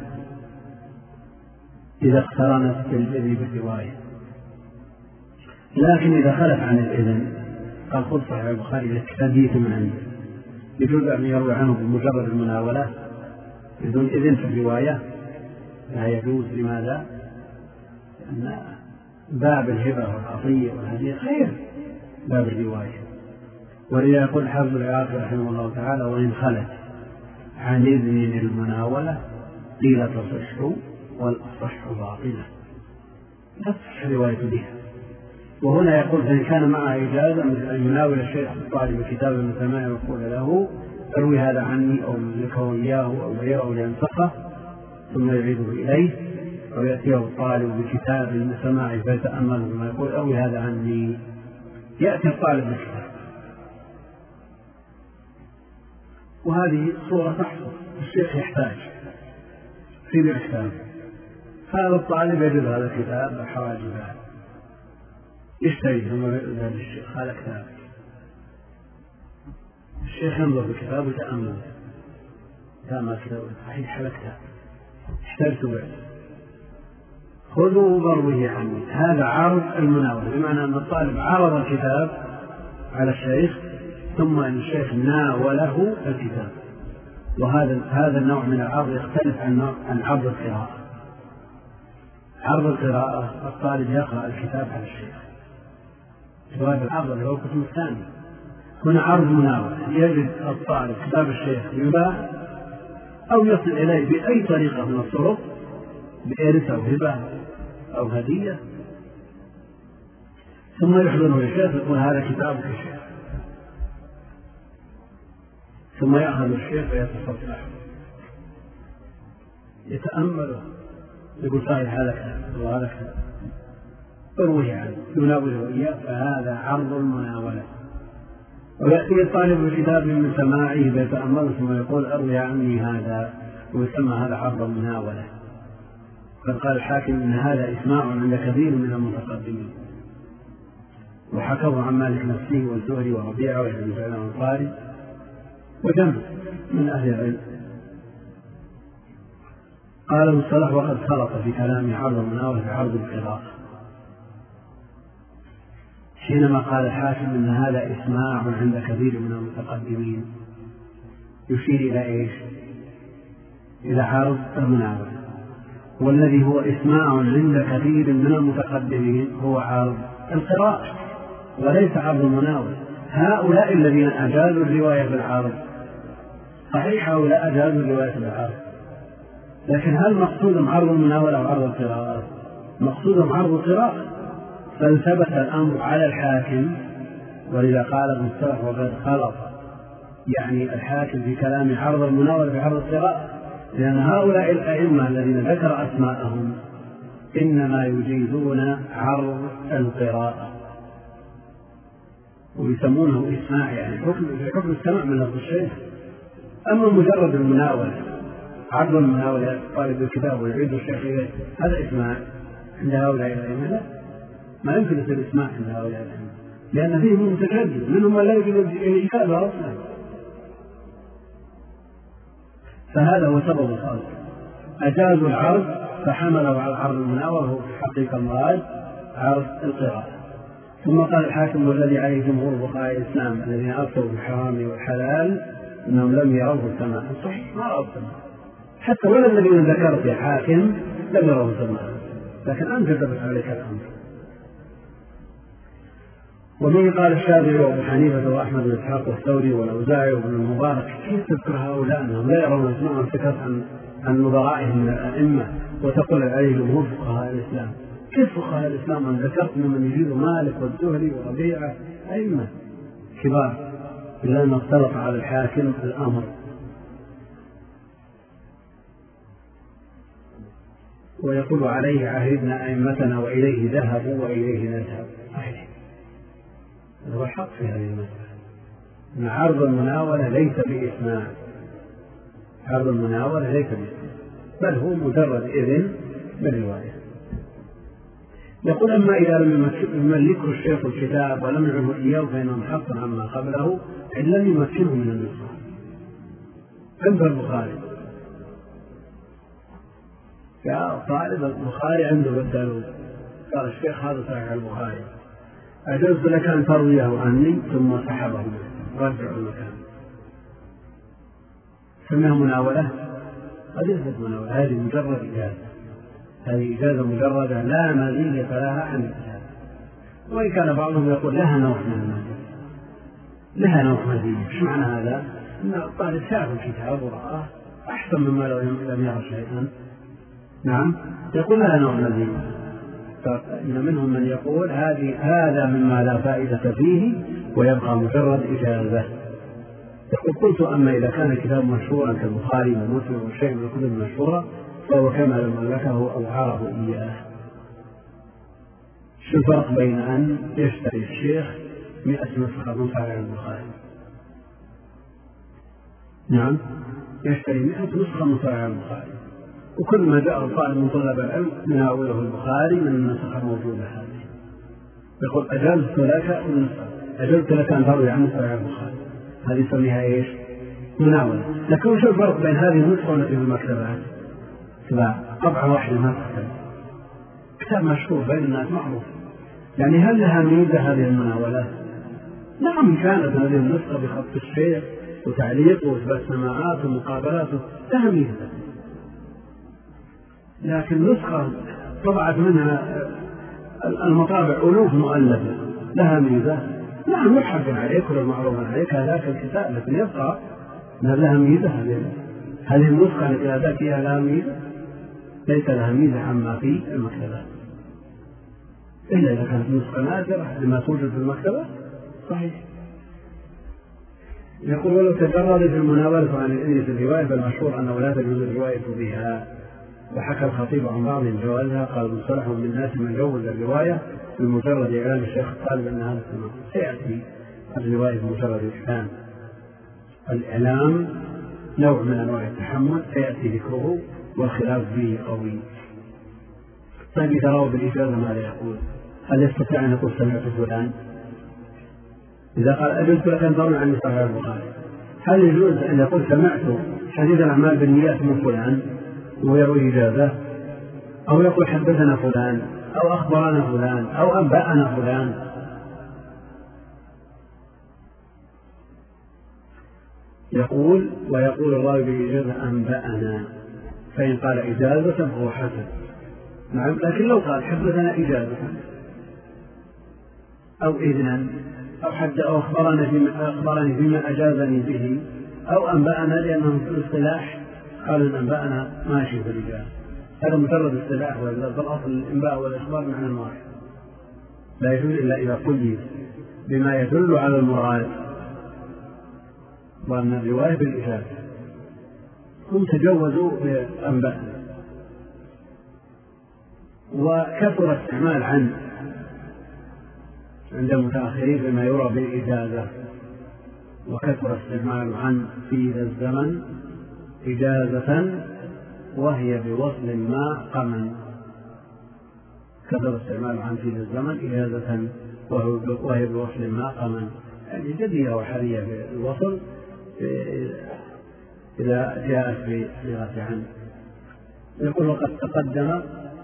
إذا اقترنت بالإذن بالرواية. لكن إذا خلف عن الإذن قال خذ صحيح البخاري لتستديت من عنده، يجوز أن يروي عنه بمجرد المناولة بدون إذن في الرواية، لا يجوز. لماذا؟ لأن باب الهبة والعطية والهدية غير باب الرواية. ولذا يقول حافظ العراقي رحمه الله تعالى وإن خلت عن إذن المناولة قيل تصح والأصح باطلة، لا تصح رواية بها. وهنا يقول فإن كان معها إجازة مثل أن يناول الشيخ الطالب كتابا من سماع ويقول له اروي هذا عني أو يملكه إياه أو غيره لينسخه ثم يعيده إليه، أو يأتيه الطالب بكتاب من سماعه فيتأمله ثم يقول اروي هذا عني، يأتي الطالب بالكتاب، وهذه صورة تحصل. الشيخ يحتاج في الكتاب، هذا الطالب يجد هذا الكتاب بحواجب هذا يشتري ثم يؤذن للشيخ هذا كتابك، الشيخ ينظر في الكتاب ويتأمل كما كتاب صحيح هذا كتاب اشتريت بعد خذوا وروه عني. هذا عرض المناولة، بمعنى أن الطالب عرض الكتاب على الشيخ ثم أن الشيخ ناوله الكتاب، وهذا هذا النوع من العرض يختلف عن عن عرض القراءة. عرض القراءة الطالب يقرأ الكتاب على الشيخ، جواب العرض اللي هو الكتب الثاني. هنا عرض مناولة، يجد الطالب كتاب الشيخ يباع أو يصل إليه بأي طريقة من الطرق، بإرث أو هبة أو هدية، ثم يحضره للشيخ يقول هذا كتابك يا شيخ، ثم يأخذ الشيخ ويتصفح يتأمله يقول صحيح هذا كتاب وهذا كتاب اروي عنه يناوله إياه، فهذا عرض المناولة. ويأتي الطالب بكتاب من سماعه فيتأمله ثم يقول اروي عني هذا، ويسمى هذا عرض المناولة. قد قال الحاكم إن هذا إسماع عند كثير من المتقدمين، وحكوا عن مالك نفسه والزهري وربيعة وابن سعيد الأنصاري وجمع من أهل العلم. قال المصطلح وقد خلط في كلامه عرض المناولة في عرض القراءة، حينما قال الحاكم إن هذا إسماع عند كثير من المتقدمين يشير إلى إيش؟ إلى عرض المناولة، والذي هو إسماع عند كثير من المتقدمين هو عرض القراءة وليس عرض المناولة. هؤلاء الذين أجازوا الرواية بالعرض صحيح، هؤلاء أجازوا الرواية بالعرض، لكن هل مقصودهم عرض المناولة أو عرض القراءة؟ مقصودهم عرض القراءة، فانثبت الأمر على الحاكم. ولذا قال المصطلح وقد خلط، يعني الحاكم في كلام عرض المناولة في عرض القراءة، لأن هؤلاء الأئمة الذين ذكر أسماءهم إنما يجيزون عرض القراءة ويسمونه إسماع، يعني حكم حكم السماع من لفظ الشيخ. أما مجرد المناولة عرض المناولة طالب الكتاب ويعيد الشيخ إليه، هذا إسماع عند هؤلاء الأئمة؟ لا، ما يمكن يصير إسماع عند هؤلاء الأئمة، لأن فيهم متشدد، منهم من لا يجوز الإجابة أصلا. فهذا هو سبب الخلق. أجازوا العرض فحملوا على العرض المناول، هو في حقيقة المراد عرض القراءة. ثم قال الحاكم والذي عليه جمهور فقهاء الإسلام الذين أفتوا بالحرام والحلال أنهم لم يروه السماء. صحيح ما رأوا السماء، حتى ولا الذين ذكرت يا حاكم لم يروه السماء، لكن أنت كذبت عليك الأمر. ومن قال الشافعي وابو حنيفه واحمد بن اسحاق والثوري والاوزاعي وابن المبارك، كيف تذكر هؤلاء انهم لا يرون السماء وانتكاس عن عن نظرائهم من الائمه وتقول عليه جمهور فقهاء الاسلام؟ كيف فقهاء الاسلام من ذكرت ممن يجيز مالك والزهري وربيعه ائمه كبار، الا ان اختلط على الحاكم الامر. ويقول عليه عهدنا ائمتنا واليه ذهبوا واليه نذهب. صحيح، هو الحق في هذه المسألة أن عرض المناولة ليس بإسماع، عرض المناولة ليس بإسماع، بل هو مجرد إذن بالرواية. يقول أما إذا لم يملكه الشيخ الكتاب ولم يعه إياه فإنه محق عما قبله إن لم يمكنه من النسخة. عند البخاري يا طالب البخاري عنده بدلوا، قال الشيخ هذا صحيح البخاري، أجوز لك أن ترويه عني ثم سحبه رجع المكان. سميها مناولة؟ قد ليست مناولة، هذه مجرد إجازة، هذه إجازة مجردة لا مزية لها عن الإجازة. وإن كان بعضهم يقول لها نوع من المزية، لها نوع مزية. إيش معنى هذا؟ أن الطالب شاف الكتاب ورآه أحسن مما لو لم يرى شيئا. نعم، يقول لها نوع مزية. إن منهم من يقول هذه هذا مما لا فائدة فيه ويبقى مجرد إجازة. يقول قلت أما إذا كان الكتاب مشهورا كالبخاري ومسلم وشيء من الكتب المشهورة فهو كما لو ملكه أو عاره إياه. شو الفرق بين أن يشتري الشيخ مئة نسخة من صحيح البخاري؟ نعم، يشتري مئة نسخة من صحيح البخاري، وكل ما جاء طالب من طلاب العلم يناوله البخاري من النسخ الموجودة هذه. يقول أجلت لك النسخة، أجلت لك أن تروي عن صحيح البخاري، هذه يسميها إيش؟ مناولة. لكن شو الفرق بين هذه النسخة والتي في المكتبات؟ لا، طبعا واحدة ما تختلف، كتاب مشهور بين الناس معروف. يعني هل لها ميزة هذه المناولة؟ نعم، كانت هذه النسخة بخط الشيخ وتعليقه وإثبات سماعات ومقابلاته لها ميزة، لكن نسخة طبعت منها المطابع ألوف مؤلفة لها ميزة. نعم، يحب عليك ولا معروف عليك هذاك الكتاب، لكن يبقى لها ميزة. هذه النسخة التي أتاك فيها لها ميزة؟ ليس لها ميزة عما في المكتبة، إلا إذا كانت نسخة نادرة لما توجد في المكتبة. صحيح. يقول ولو تجرد في المناولة عن الإذن في الرواية فالمشهور أنه لا تجوز الرواية بها. وحكى الخطيب عن بعض جوازها، قال ابن صالح من الناس من جوز الرواية بمجرد إعلان الشيخ الطالب أن هذا السماء. سيأتي الرواية بمجرد إعلان. الإعلام نوع من أنواع التحمل سيأتي ذكره والخلاف فيه قوي. طيب إذا روى بالإجازة ماذا يقول؟ هل يستطيع أن يقول سمعت فلان؟ إذا قال أجلت لك أن تروي عن صحيح البخاري، هل يجوز أن يقول سمعت حديث الأعمال بالنيات من فلان ويروي إجازة، أو يقول حدثنا فلان أو أخبرنا فلان أو أنبأنا فلان؟ يقول ويقول الراوي بالإجازة أنبأنا، فإن قال إجازة فهو حسن. نعم، لكن لو قال حدثنا إجازة أو إذنا أو حد أو أخبرنا فيما أخبرني فيما أجازني به أو أنبأنا، لأنهم في الاصطلاح قالوا أن أنبأنا ماشي في الرجال، هذا مجرد اصطلاح، والأصل الإنباء والإخبار معنى واحد، لا يجوز إلا إذا قيد بما يدل على المراد، وأن الرواية بالإجازة. هم تجوزوا بأنبأنا، وكثر استعمال عن عند المتأخرين بما يرى بالإجازة، وكثر استعمال عن في ذا الزمن إجازة وهي بوصل ما قمن، كثر استعمال عن في الزمن إجازة وهي بوصل ما قمن، يعني جديرة وحرية بالوصل إذا جاءت بصيغة عن. يقول وقد تقدم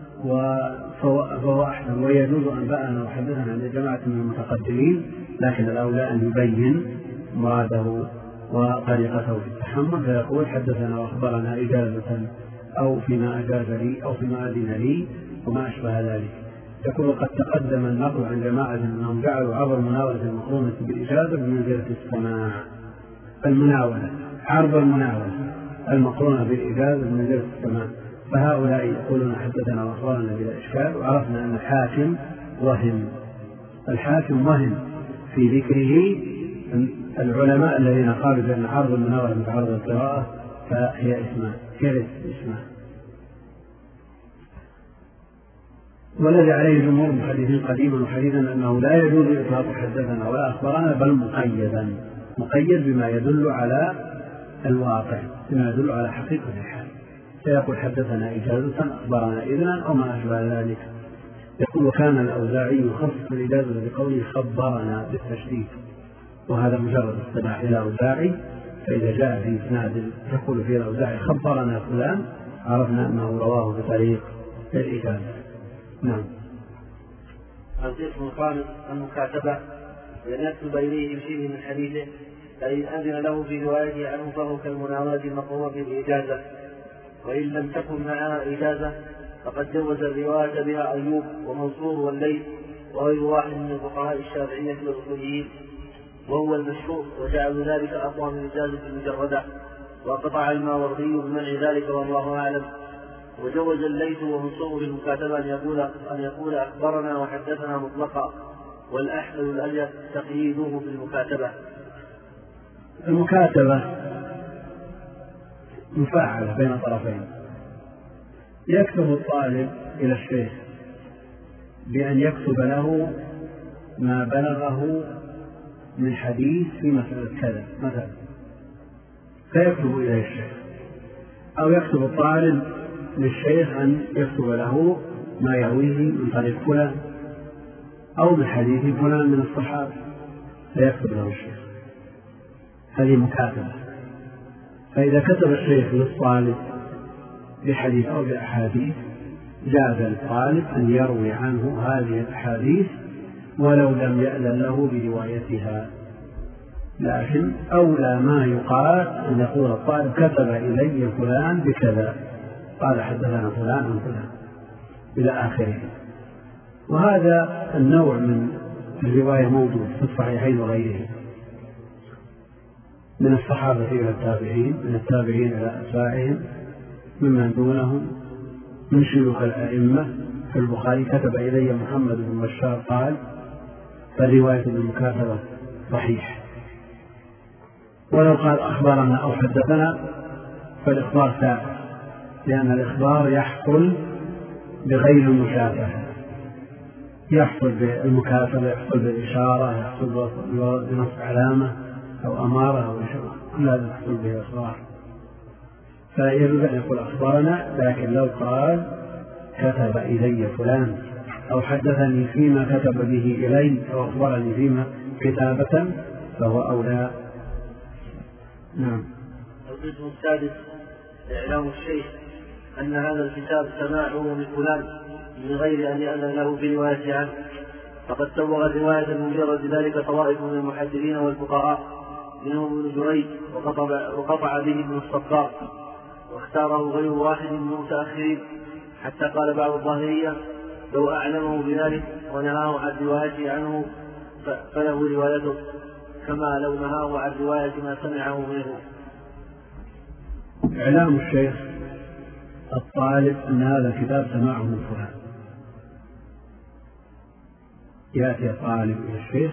فهو أحسن، ويجوز أنباءنا وحدثنا عند جماعة من المتقدمين، لكن الأولى أن يبين مراده وطريقته في التحمل، فيقول حدثنا وأخبرنا إجازة أو فيما أجاز لي أو فيما أذن لي وما أشبه ذلك. يقول وقد تقدم النقل عن جماعة أنهم جعلوا عرض المناولة المقرونة بالإجازة بمنزلة السماع. المناولة عرض المناولة المقرونة بالإجازة بمنزلة السماع، فهؤلاء يقولون حدثنا وأخبرنا بلا إشكال. وعرفنا أن الحاكم وهم الحاكم وهم في ذكره العلماء الذين قالوا بأن عرض المناولة من عرض القراءة فهي اسمان كرس اسمان. والذي عليه جمهور المحدثين قديما وحديثا أنه لا يجوز إطلاق حدثنا ولا أخبرنا، بل مقيدا مقيد بما يدل على الواقع، بما يدل على حقيقة الحال. فيقول حدثنا إجازة أخبرنا إذنا أو ما أشبه ذلك. يقول وكان الأوزاعي يخصص الإجازة بقوله خبرنا بالتشديد، وهذا مجرد اصطلاح إلى أوزاعي، فإذا جاء في إسناد يقول فيه الأوزاعي خبرنا فلان عرفنا أنه رواه بطريق الإجازة. نعم. القسم الخامس المكاتبة، بأن يكتب إليه بشيء من حديثه، فإن أذن له في روايته عنه فهو كالمناولة المقروءة بالإجازة، وإن لم تكن معها إجازة فقد جوز الرواية بها أيوب ومنصور والليث وغير واحد من الفقهاء الشافعية والأصوليين، وهو المشهور، وجعل ذلك أقوى من الإجازة المجردة، وقطع الماوردي بمنع ذلك والله أعلم. وجوز الليث ومنصور بالمكاتبة أن يقول أن يقول أخبرنا وحدثنا مطلقا، والأحمد الأليق تقييده بالمكاتبة. المكاتبة مفاعلة بين طرفين، يكتب الطالب إلى الشيخ بأن يكتب له ما بلغه من حديث في مسألة كذا مثلا، فيكتب إليه الشيخ، أو يكتب الطالب للشيخ أن يكتب له ما يرويه من طريق فلان أو من حديث فلان من الصحابة فيكتب له الشيخ. هذه مكاتبة. فإذا كتب الشيخ للطالب بحديث أو بأحاديث جاز للطالب أن يروي عنه هذه الأحاديث ولو لم يأذن له بروايتها، لكن أولى ما يقال أن يقول الطالب كتب إلي فلان بكذا، قال حدثنا فلان عن فلان إلى آخره. وهذا النوع من الرواية موجود في الصحيحين وغيره، من الصحابة إلى التابعين، من التابعين إلى أتباعهم، ممن دونهم، من شيوخ الأئمة. في البخاري كتب إلي محمد بن بشار قال، فالرواية بالمكاتبة صحيح. ولو قال أخبرنا أو حدثنا فالإخبار ثابت، لأن الإخبار يحصل بغير المشافهة، يحصل بالمكاتبة، يحصل بالإشارة، يحصل بنص علامة أو أمارة أو إشارة، كل هذا يحصل به الإخبار. فيجوز أن يقول أخبرنا، لكن لو قال كتب إلي فلان أو حدثني فيما كتب به إلي أو أخبرني فيما كتابة فهو أولى. نعم. القسم السادس إعلام الشيخ أن هذا الكتاب سماعه من فلان من غير أن يأذن له برواية عنه، فقد سوغ الرواية بمجرد ذلك طوائف من المحدثين والفقهاء، منهم ابن جريج وقطع به ابن الصباغ، واختاره غير واحد من المتأخرين، حتى قال بعض الظاهرية لو أعلمه بذلك ونهاه عن روايته عنه فله روايته، كما لو نهاه عن رواية ما سمعه منه. إعلام الشيخ الطالب أن هذا الكتاب سماعه من فلان. يأتي الطالب إلى الشيخ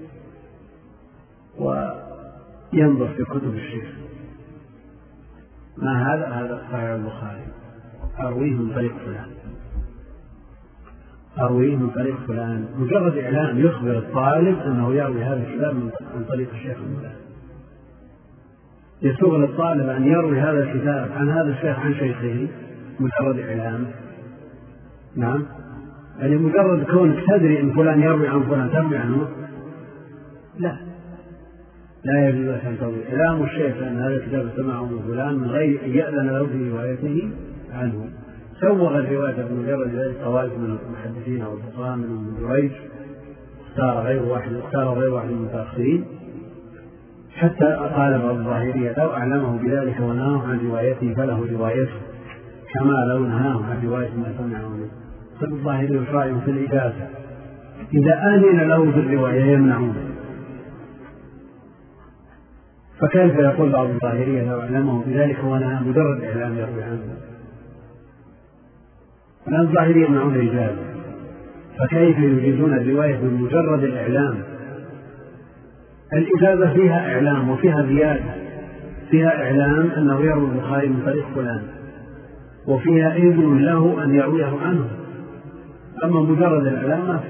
وينظر في كتب الشيخ، ما هذا؟ هذا صحيح البخاري، أرويه من طريق فلان، أرويه من طريق فلان. مجرد إعلام يخبر الطالب أنه يروي هذا الكتاب من طريق الشيخ فلان. يسوغ للطالب أن يروي هذا الكتاب عن هذا الشيخ عن شيخه، مجرد إعلام. نعم. يعني مجرد كونك تدري أن فلان يروي عن فلان تروي عنه لا لا يجوز أن تروي إعلام الشيخ أن هذا الكتاب سمعه من فلان من غير أن يأذن له في روايته عنه. سوغ الرواية بمجرد ذلك طوائف من المحدثين أو الفقهاء من ابن جريج اختار غير واحد اختار غير واحد من المتأخرين حتى قال بعض الظاهرية لو أعلمه بذلك ونهاه عن روايته فله روايته كما لو نهاه عن رواية ما سمعه منه. فالظاهري رأيه في الإجازة إذا آذن له في الرواية يمنعونه. فكيف يقول بعض الظاهرية لو أعلمه بذلك ونهاه مجرد إعلام يروي عنه؟ لأن الظاهرية يمنعون الإجازة، فكيف يجيزون الرواية بمجرد الإعلام؟ الإجازة فيها إعلام وفيها زيادة، فيها إعلام أنه يروي البخاري من طريق فلان وفيها إذن له أن يرويه عنه. أما مجرد الإعلام ما في،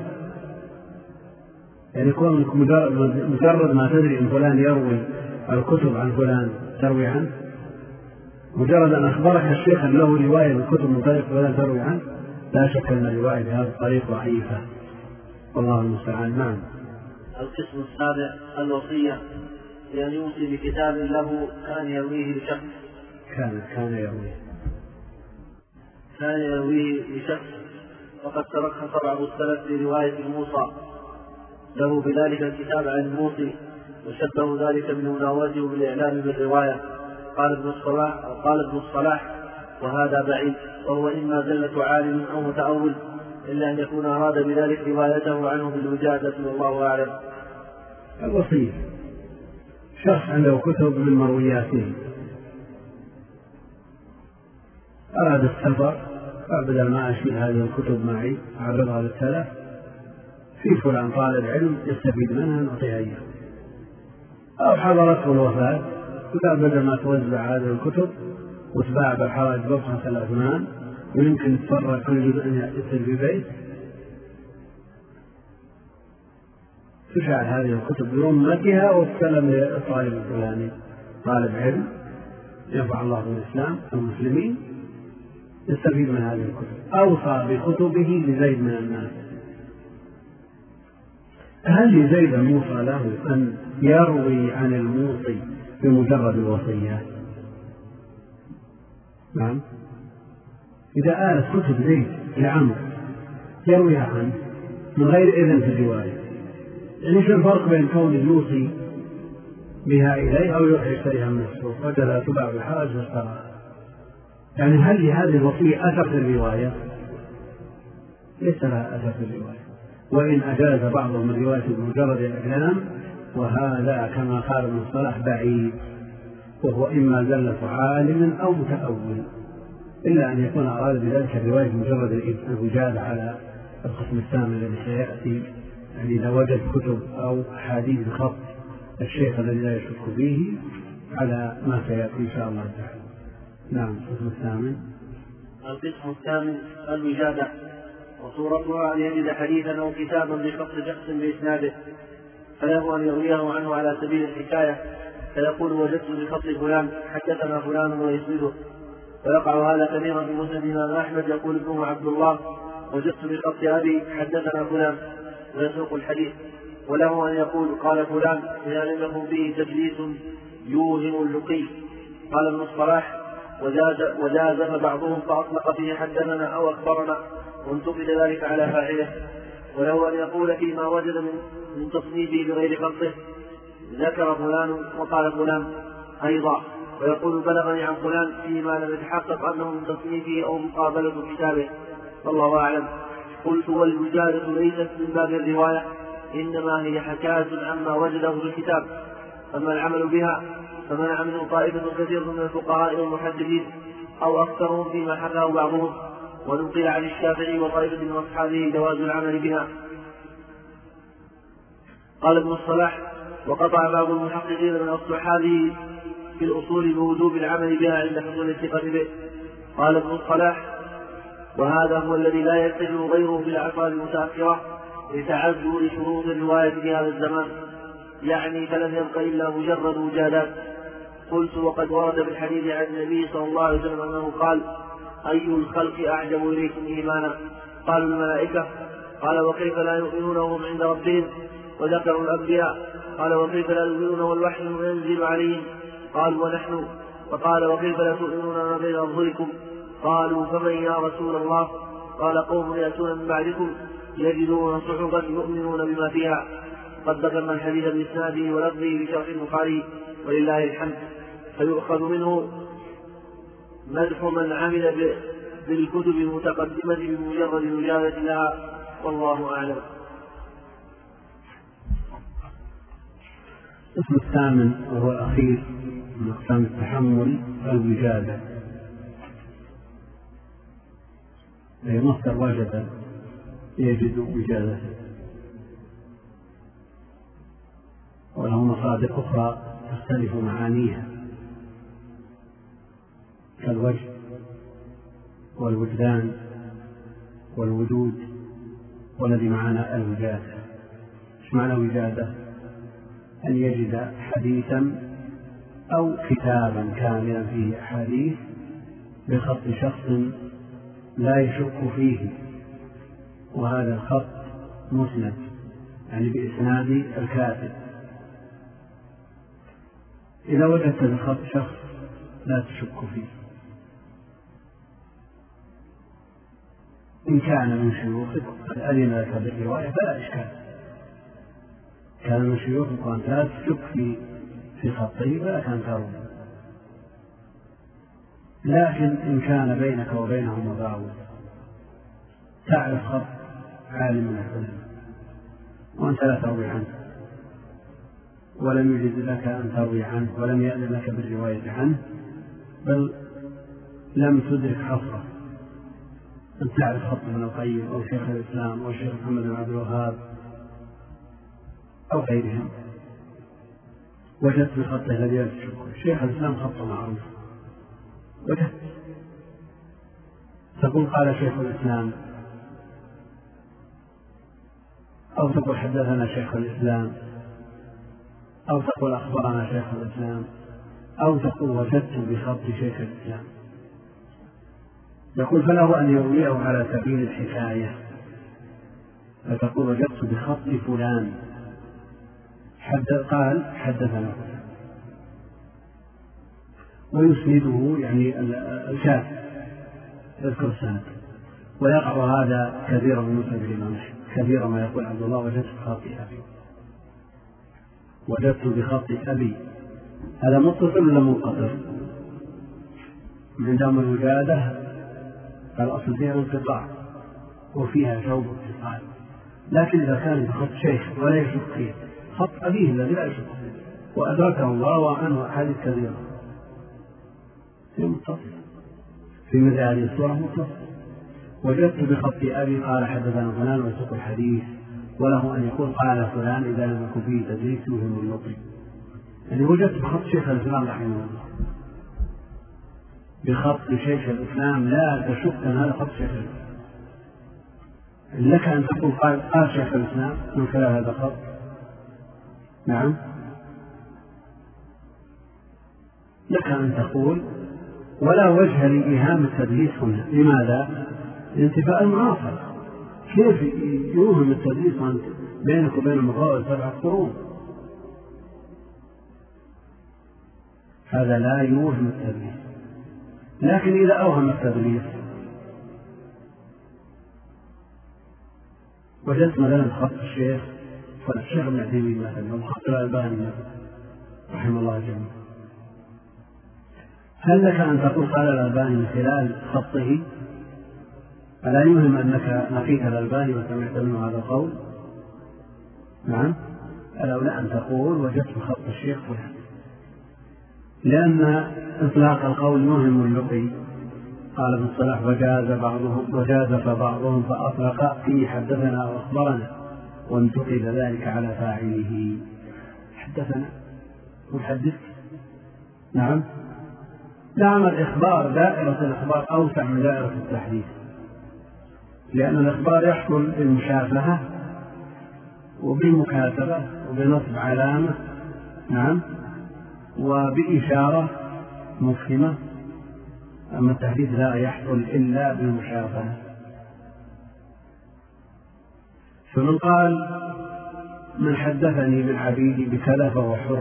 يعني يكون مجرد ما تدري أن فلان يروي الكتب عن فلان تروي عنه، مجرد أن أخبرك الشيخ أن له رواية الكتب من طريق فلان تروي عنه، لا شك أن الرواية بهذا الطريق ضعيفة والله المستعان. نعم. القسم السابع الوصية بأن يوصي بكتاب له كان يرويه لشخص كان كان يرويه كان يرويه لشخص وقد ترخص بعض السلف في رواية الموصى له بذلك الكتاب عن الموصي وشبه ذلك بمناولته بالإعلام بالرواية. قال ابن الصلاح قال ابن الصلاح وهذا بعيد، وهو إما زلة عالم أو متأول، إلا أن يكون أراد بذلك روايته عنه بالوجادة والله أعلم. الوصية شخص عنده كتب من مروياته أراد السفر فبدل ما أشيل هذه الكتب معي أعرضها للسلف في فلان طالب علم يستفيد منها نعطيها إياه، أو حضرته الوفاة فقال بدل ما توزع هذه الكتب وتباع بالحرج بخمسة الأثمان ويمكن تفرق كل جزء أن يصير في بيت، تشعل هذه الكتب برمتها وتسلم للطالب الفلاني طالب علم ينفع الله بالإسلام والمسلمين يستفيد من هذه الكتب. أوصى بكتبه لزيد من الناس. هل لزيد موصى له أن يروي عن الموصي بمجرد الوصية؟ نعم. إذا آلت كتب زيد لعمر يرويها عنه من غير إذن في الرواية، يعني شو الفرق بين كون يوصي بها إليه أو يروح يشتريها من السوق وجدها تباع بالحرج واشتراها؟ يعني هل لهذه الوصية أثر في الرواية؟ ليس لها أثر في الرواية، وإن أجاز بعضهم الرواية بمجرد الإعلام، وهذا كما قال ابن الصلاح بعيد، وهو إما زلة عالم أو متأول، إلا أن يكون أراد بذلك الرواية بمجرد الوجاد على القسم الثامن الذي سيأتي، يعني إذا وجد كتب أو أحاديث خط الشيخ الذي لا يشك فيه على ما سيأتي إن شاء الله تعالى. نعم. القسم الثامن القسم الثامن الوجادة، وصورتها أن يجد حديثا أو كتابا بخط شخص بإسناده فله أن يرويه عنه على سبيل الحكاية، فيقول وجدت بخط فلان حدثنا فلان ويسنده، ويقع هذا كثيرا في مسند الإمام أحمد يقول ابنه عبد الله وجدت بخط أبي حدثنا فلان ويسوق الحديث، وله أن يقول قال فلان إذا لم يكن فيه تجليس يوهم اللقي. قال ابن الصلاح وجاز بعضهم فأطلق فيه حدثنا أو أخبرنا وانتقد ذلك على فاعله، وله أن يقول فيما وجد من تصنيفه بغير خطه ذكر فلان وقال فلان أيضا، ويقول بلغني عن فلان فيما لم يتحقق أنه من تصنيفه أو مقابلة كتابه والله أعلم. قلت والوجادة ليست من باب الرواية، إنما هي حكاية عما وجده في الكتاب، أما العمل بها فمنع منه طائفة كثير من الفقهاء والمحدثين أو أكثرهم فيما حكاه بعضهم، ونقل عن الشافعي وطائفة من أصحابه جواز العمل بها. قال ابن الصلاح وقطع بعض المحققين من أصحابه في الأصول بوجوب العمل بها عند حصول الثقة به. قال ابن الصلاح وهذا هو الذي لا يتجه غيره في الأعصار المتأخرة لتعذر شروط الرواية في هذا الزمان، يعني فلم يبق إلا مجرد وجادات. قلت وقد ورد في الحديث عن النبي صلى الله عليه وسلم أنه قال أي الخلق أعجب إليكم إيمانا؟ قالوا الملائكة. قال وكيف لا يؤمنون وهم عند ربهم؟ وذكروا الأنبياء. قال وكيف لا يؤمنون والوحي ينزل عليهم؟ قالوا ونحن. وقال وكيف لا تؤمنون بين أظهركم؟ قالوا فمن يا رسول الله؟ قال قوم يأتون من بعدكم يجدون صحفا يؤمنون بما فيها. قد ذكرنا الحديث بإسناده ولفظه بشرح البخاري ولله الحمد. فيؤخذ منه مدح من عمل بالكتب المتقدمة بمجرد الوجادة لها، والله أعلم. القسم الثامن وهو الأخير من أقسام التحمل الوجادة، هي مصدر وجد يجد وجادته، وله مصادر أخرى تختلف معانيها كالوجد والوجدان والوجود، والذي معنى الوجادة. ايش معنى وجادة؟ أن يجد حديثا أو كتابا كاملا فيه أحاديث بخط شخص لا يشك فيه، وهذا الخط مسند يعني بإسناد الكاتب. إذا وجدت بخط شخص لا تشك فيه، إن كان من شيوخك قد أذن لك بالرواية فلا إشكال، كان من شيوخك وأنت لا تشك في في خطه فلا كان تروي. لكن إن كان بينك وبينه مباوض، تعرف خط عالم من العلماء وأنت لا تروي عنه، ولم يجد لك أن تروي عنه، ولم يأذن لك بالرواية عنه، بل لم تدرك حصره، أن تعرف خط ابن القيم أو شيخ الإسلام أو شيخ محمد بن عبد الوهاب أو غيرهم، وجدت بخطه الذي لا تشك. شيخ الإسلام خطه معروف، وجدت تقول قال شيخ الإسلام، أو تقول حدثنا شيخ الإسلام، أو تقول أخبرنا شيخ الإسلام، أو تقول وجدت بخط شيخ الإسلام. يقول فله أن يرويه على سبيل الحكاية، فتقول وجدت بخط فلان حد قال حدثنا، ويسنده يعني الكاتب يذكر السند. ويقع هذا كثيرا من مسند الإمام كثيرا ما يقول عبد الله وجدت بخط أبي، وجدت بخط أبي. هذا متصل ولا منقطع؟ عندهم الوجادة الأصل فيها انقطاع وفيها شوب اتصال، لكن إذا كان بخط شيخ ولا يشك فيه، خط أبيه الذي لا يشك فيه وأدركه الله وعنه أحاديث كثيرة، في متصل في مثل هذه الصورة متصل. وجدت بخط أبي قال حدثنا فلان ويسوق الحديث، وله أن يقول قال فلان إذا لم يكن فيه تدريس يوهم اللطف. يعني وجدت بخط شيخ الإسلام رحمه الله، بخط شيخ الإسلام لا تشك أن هذا خط شيخ الإسلام. لك أن تقول قال, قال شيخ الإسلام من خلال هذا الخط. نعم، لك أن تقول، ولا وجه لإيهام التدليس هنا. لماذا؟ لانتفاء المعاصرة. كيف يوهم التدليس بينك وبين المفاوض سبعة قرون؟ هذا لا يوهم التدليس. لكن إذا أوهم التدليس وجدت مثلا خط الشيخ فالشيخ ابن عثيمين مثلا أو خط الألباني مثلا رحمه الله جميعا، هل لك أن تقول قال الألباني من خلال خطه؟ ألا يهم أنك لقيت الألباني وسمعت منه هذا القول؟ نعم، ألا أن تقول وجدت خط الشيخ فلان، لأن إطلاق القول يوهم اللقي. قال ابن الصلاح وجاز بعضهم وجاز فبعضهم فأطلق فيه حدثنا وأخبرنا، وانتقل ذلك على فاعله. حدثنا وحدث، نعم. نعم، الإخبار دائرة الإخبار أوسع من دائرة التحديث، لأن الإخبار يحصل بالمشافهة وبالمكاتبة وبنصب علامة، نعم، وبإشارة مفهمة. أما التحديث لا يحصل إلا بالمشافهة. فمن قال من حدثني من عبيدي بكذا فهو حر،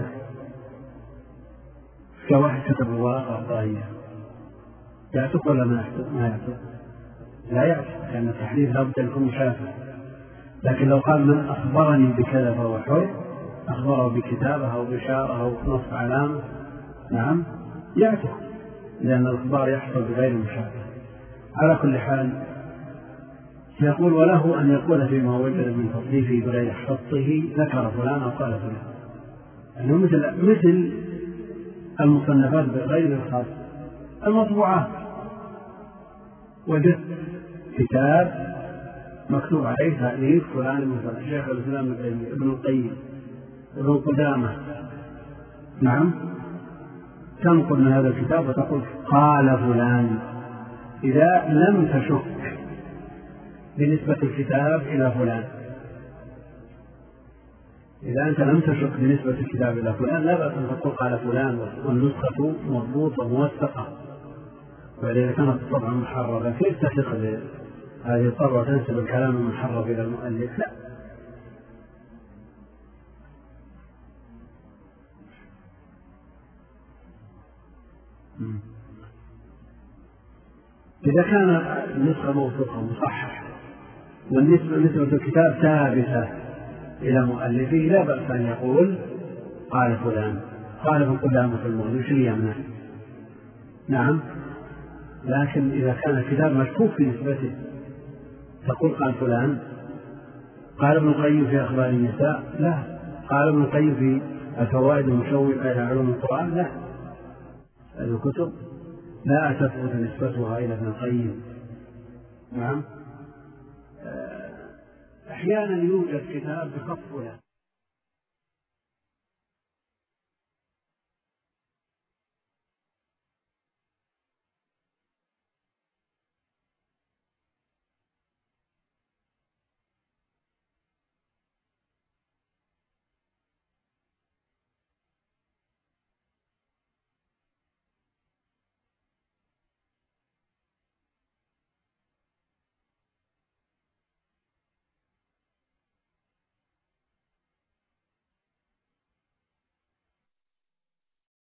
كواحد كتب ورقة ضايعة، يعتق ولا ما يعتق؟ لا يعتق، لأن التحديث لابد أن يكون مشافه. لكن لو قال من أخبرني بكذا فهو حر، أخبره بكتابه أو بشارة أو نص علامة، نعم يعتق، لأن الإخبار يحصل بغير مشافه. على كل حال يقول وله أن يقول فيما وجد من تصنيفه بغير حفظه ذكر فلان أو قال فلان، أنه مثل مثل المصنفات بغير الخاص المطبوعات. وجدت كتاب مكتوب عليه تأليف فلان مثل شيخ الإسلام ابن القيم، ابن قدامة، نعم، تنقل من هذا الكتاب وتقول قال فلان، إذا لم تشك بنسبة الكتاب إلى فلان، إذا أنت لم تشك بنسبة الكتاب إلى فلان لا بأس أن تقول قال فلان والنسخة مضبوطة موثقة. وإذا كانت الطبعة محررة كيف تثق هذه الطبعة وتنسب الكلام المحرر إلى المؤلف؟ لا. إذا كان النسخة موثوقة مصححة والنسبة نسبة الكتاب ثابتة إلى مؤلفه لا بأس أن يقول قال فلان، قال ابن قدامة في المغني وش يمنع؟ نعم. لكن إذا كان الكتاب مشكوك في نسبته تقول قال فلان، قال ابن القيم في أخبار النساء، لا، قال ابن القيم في الفوائد المشوقة إلى علوم القرآن، لا، هذه الكتب لا تثبت نسبتها إلى ابن القيم. نعم. أحيانا يوجد كتاب بخط فلان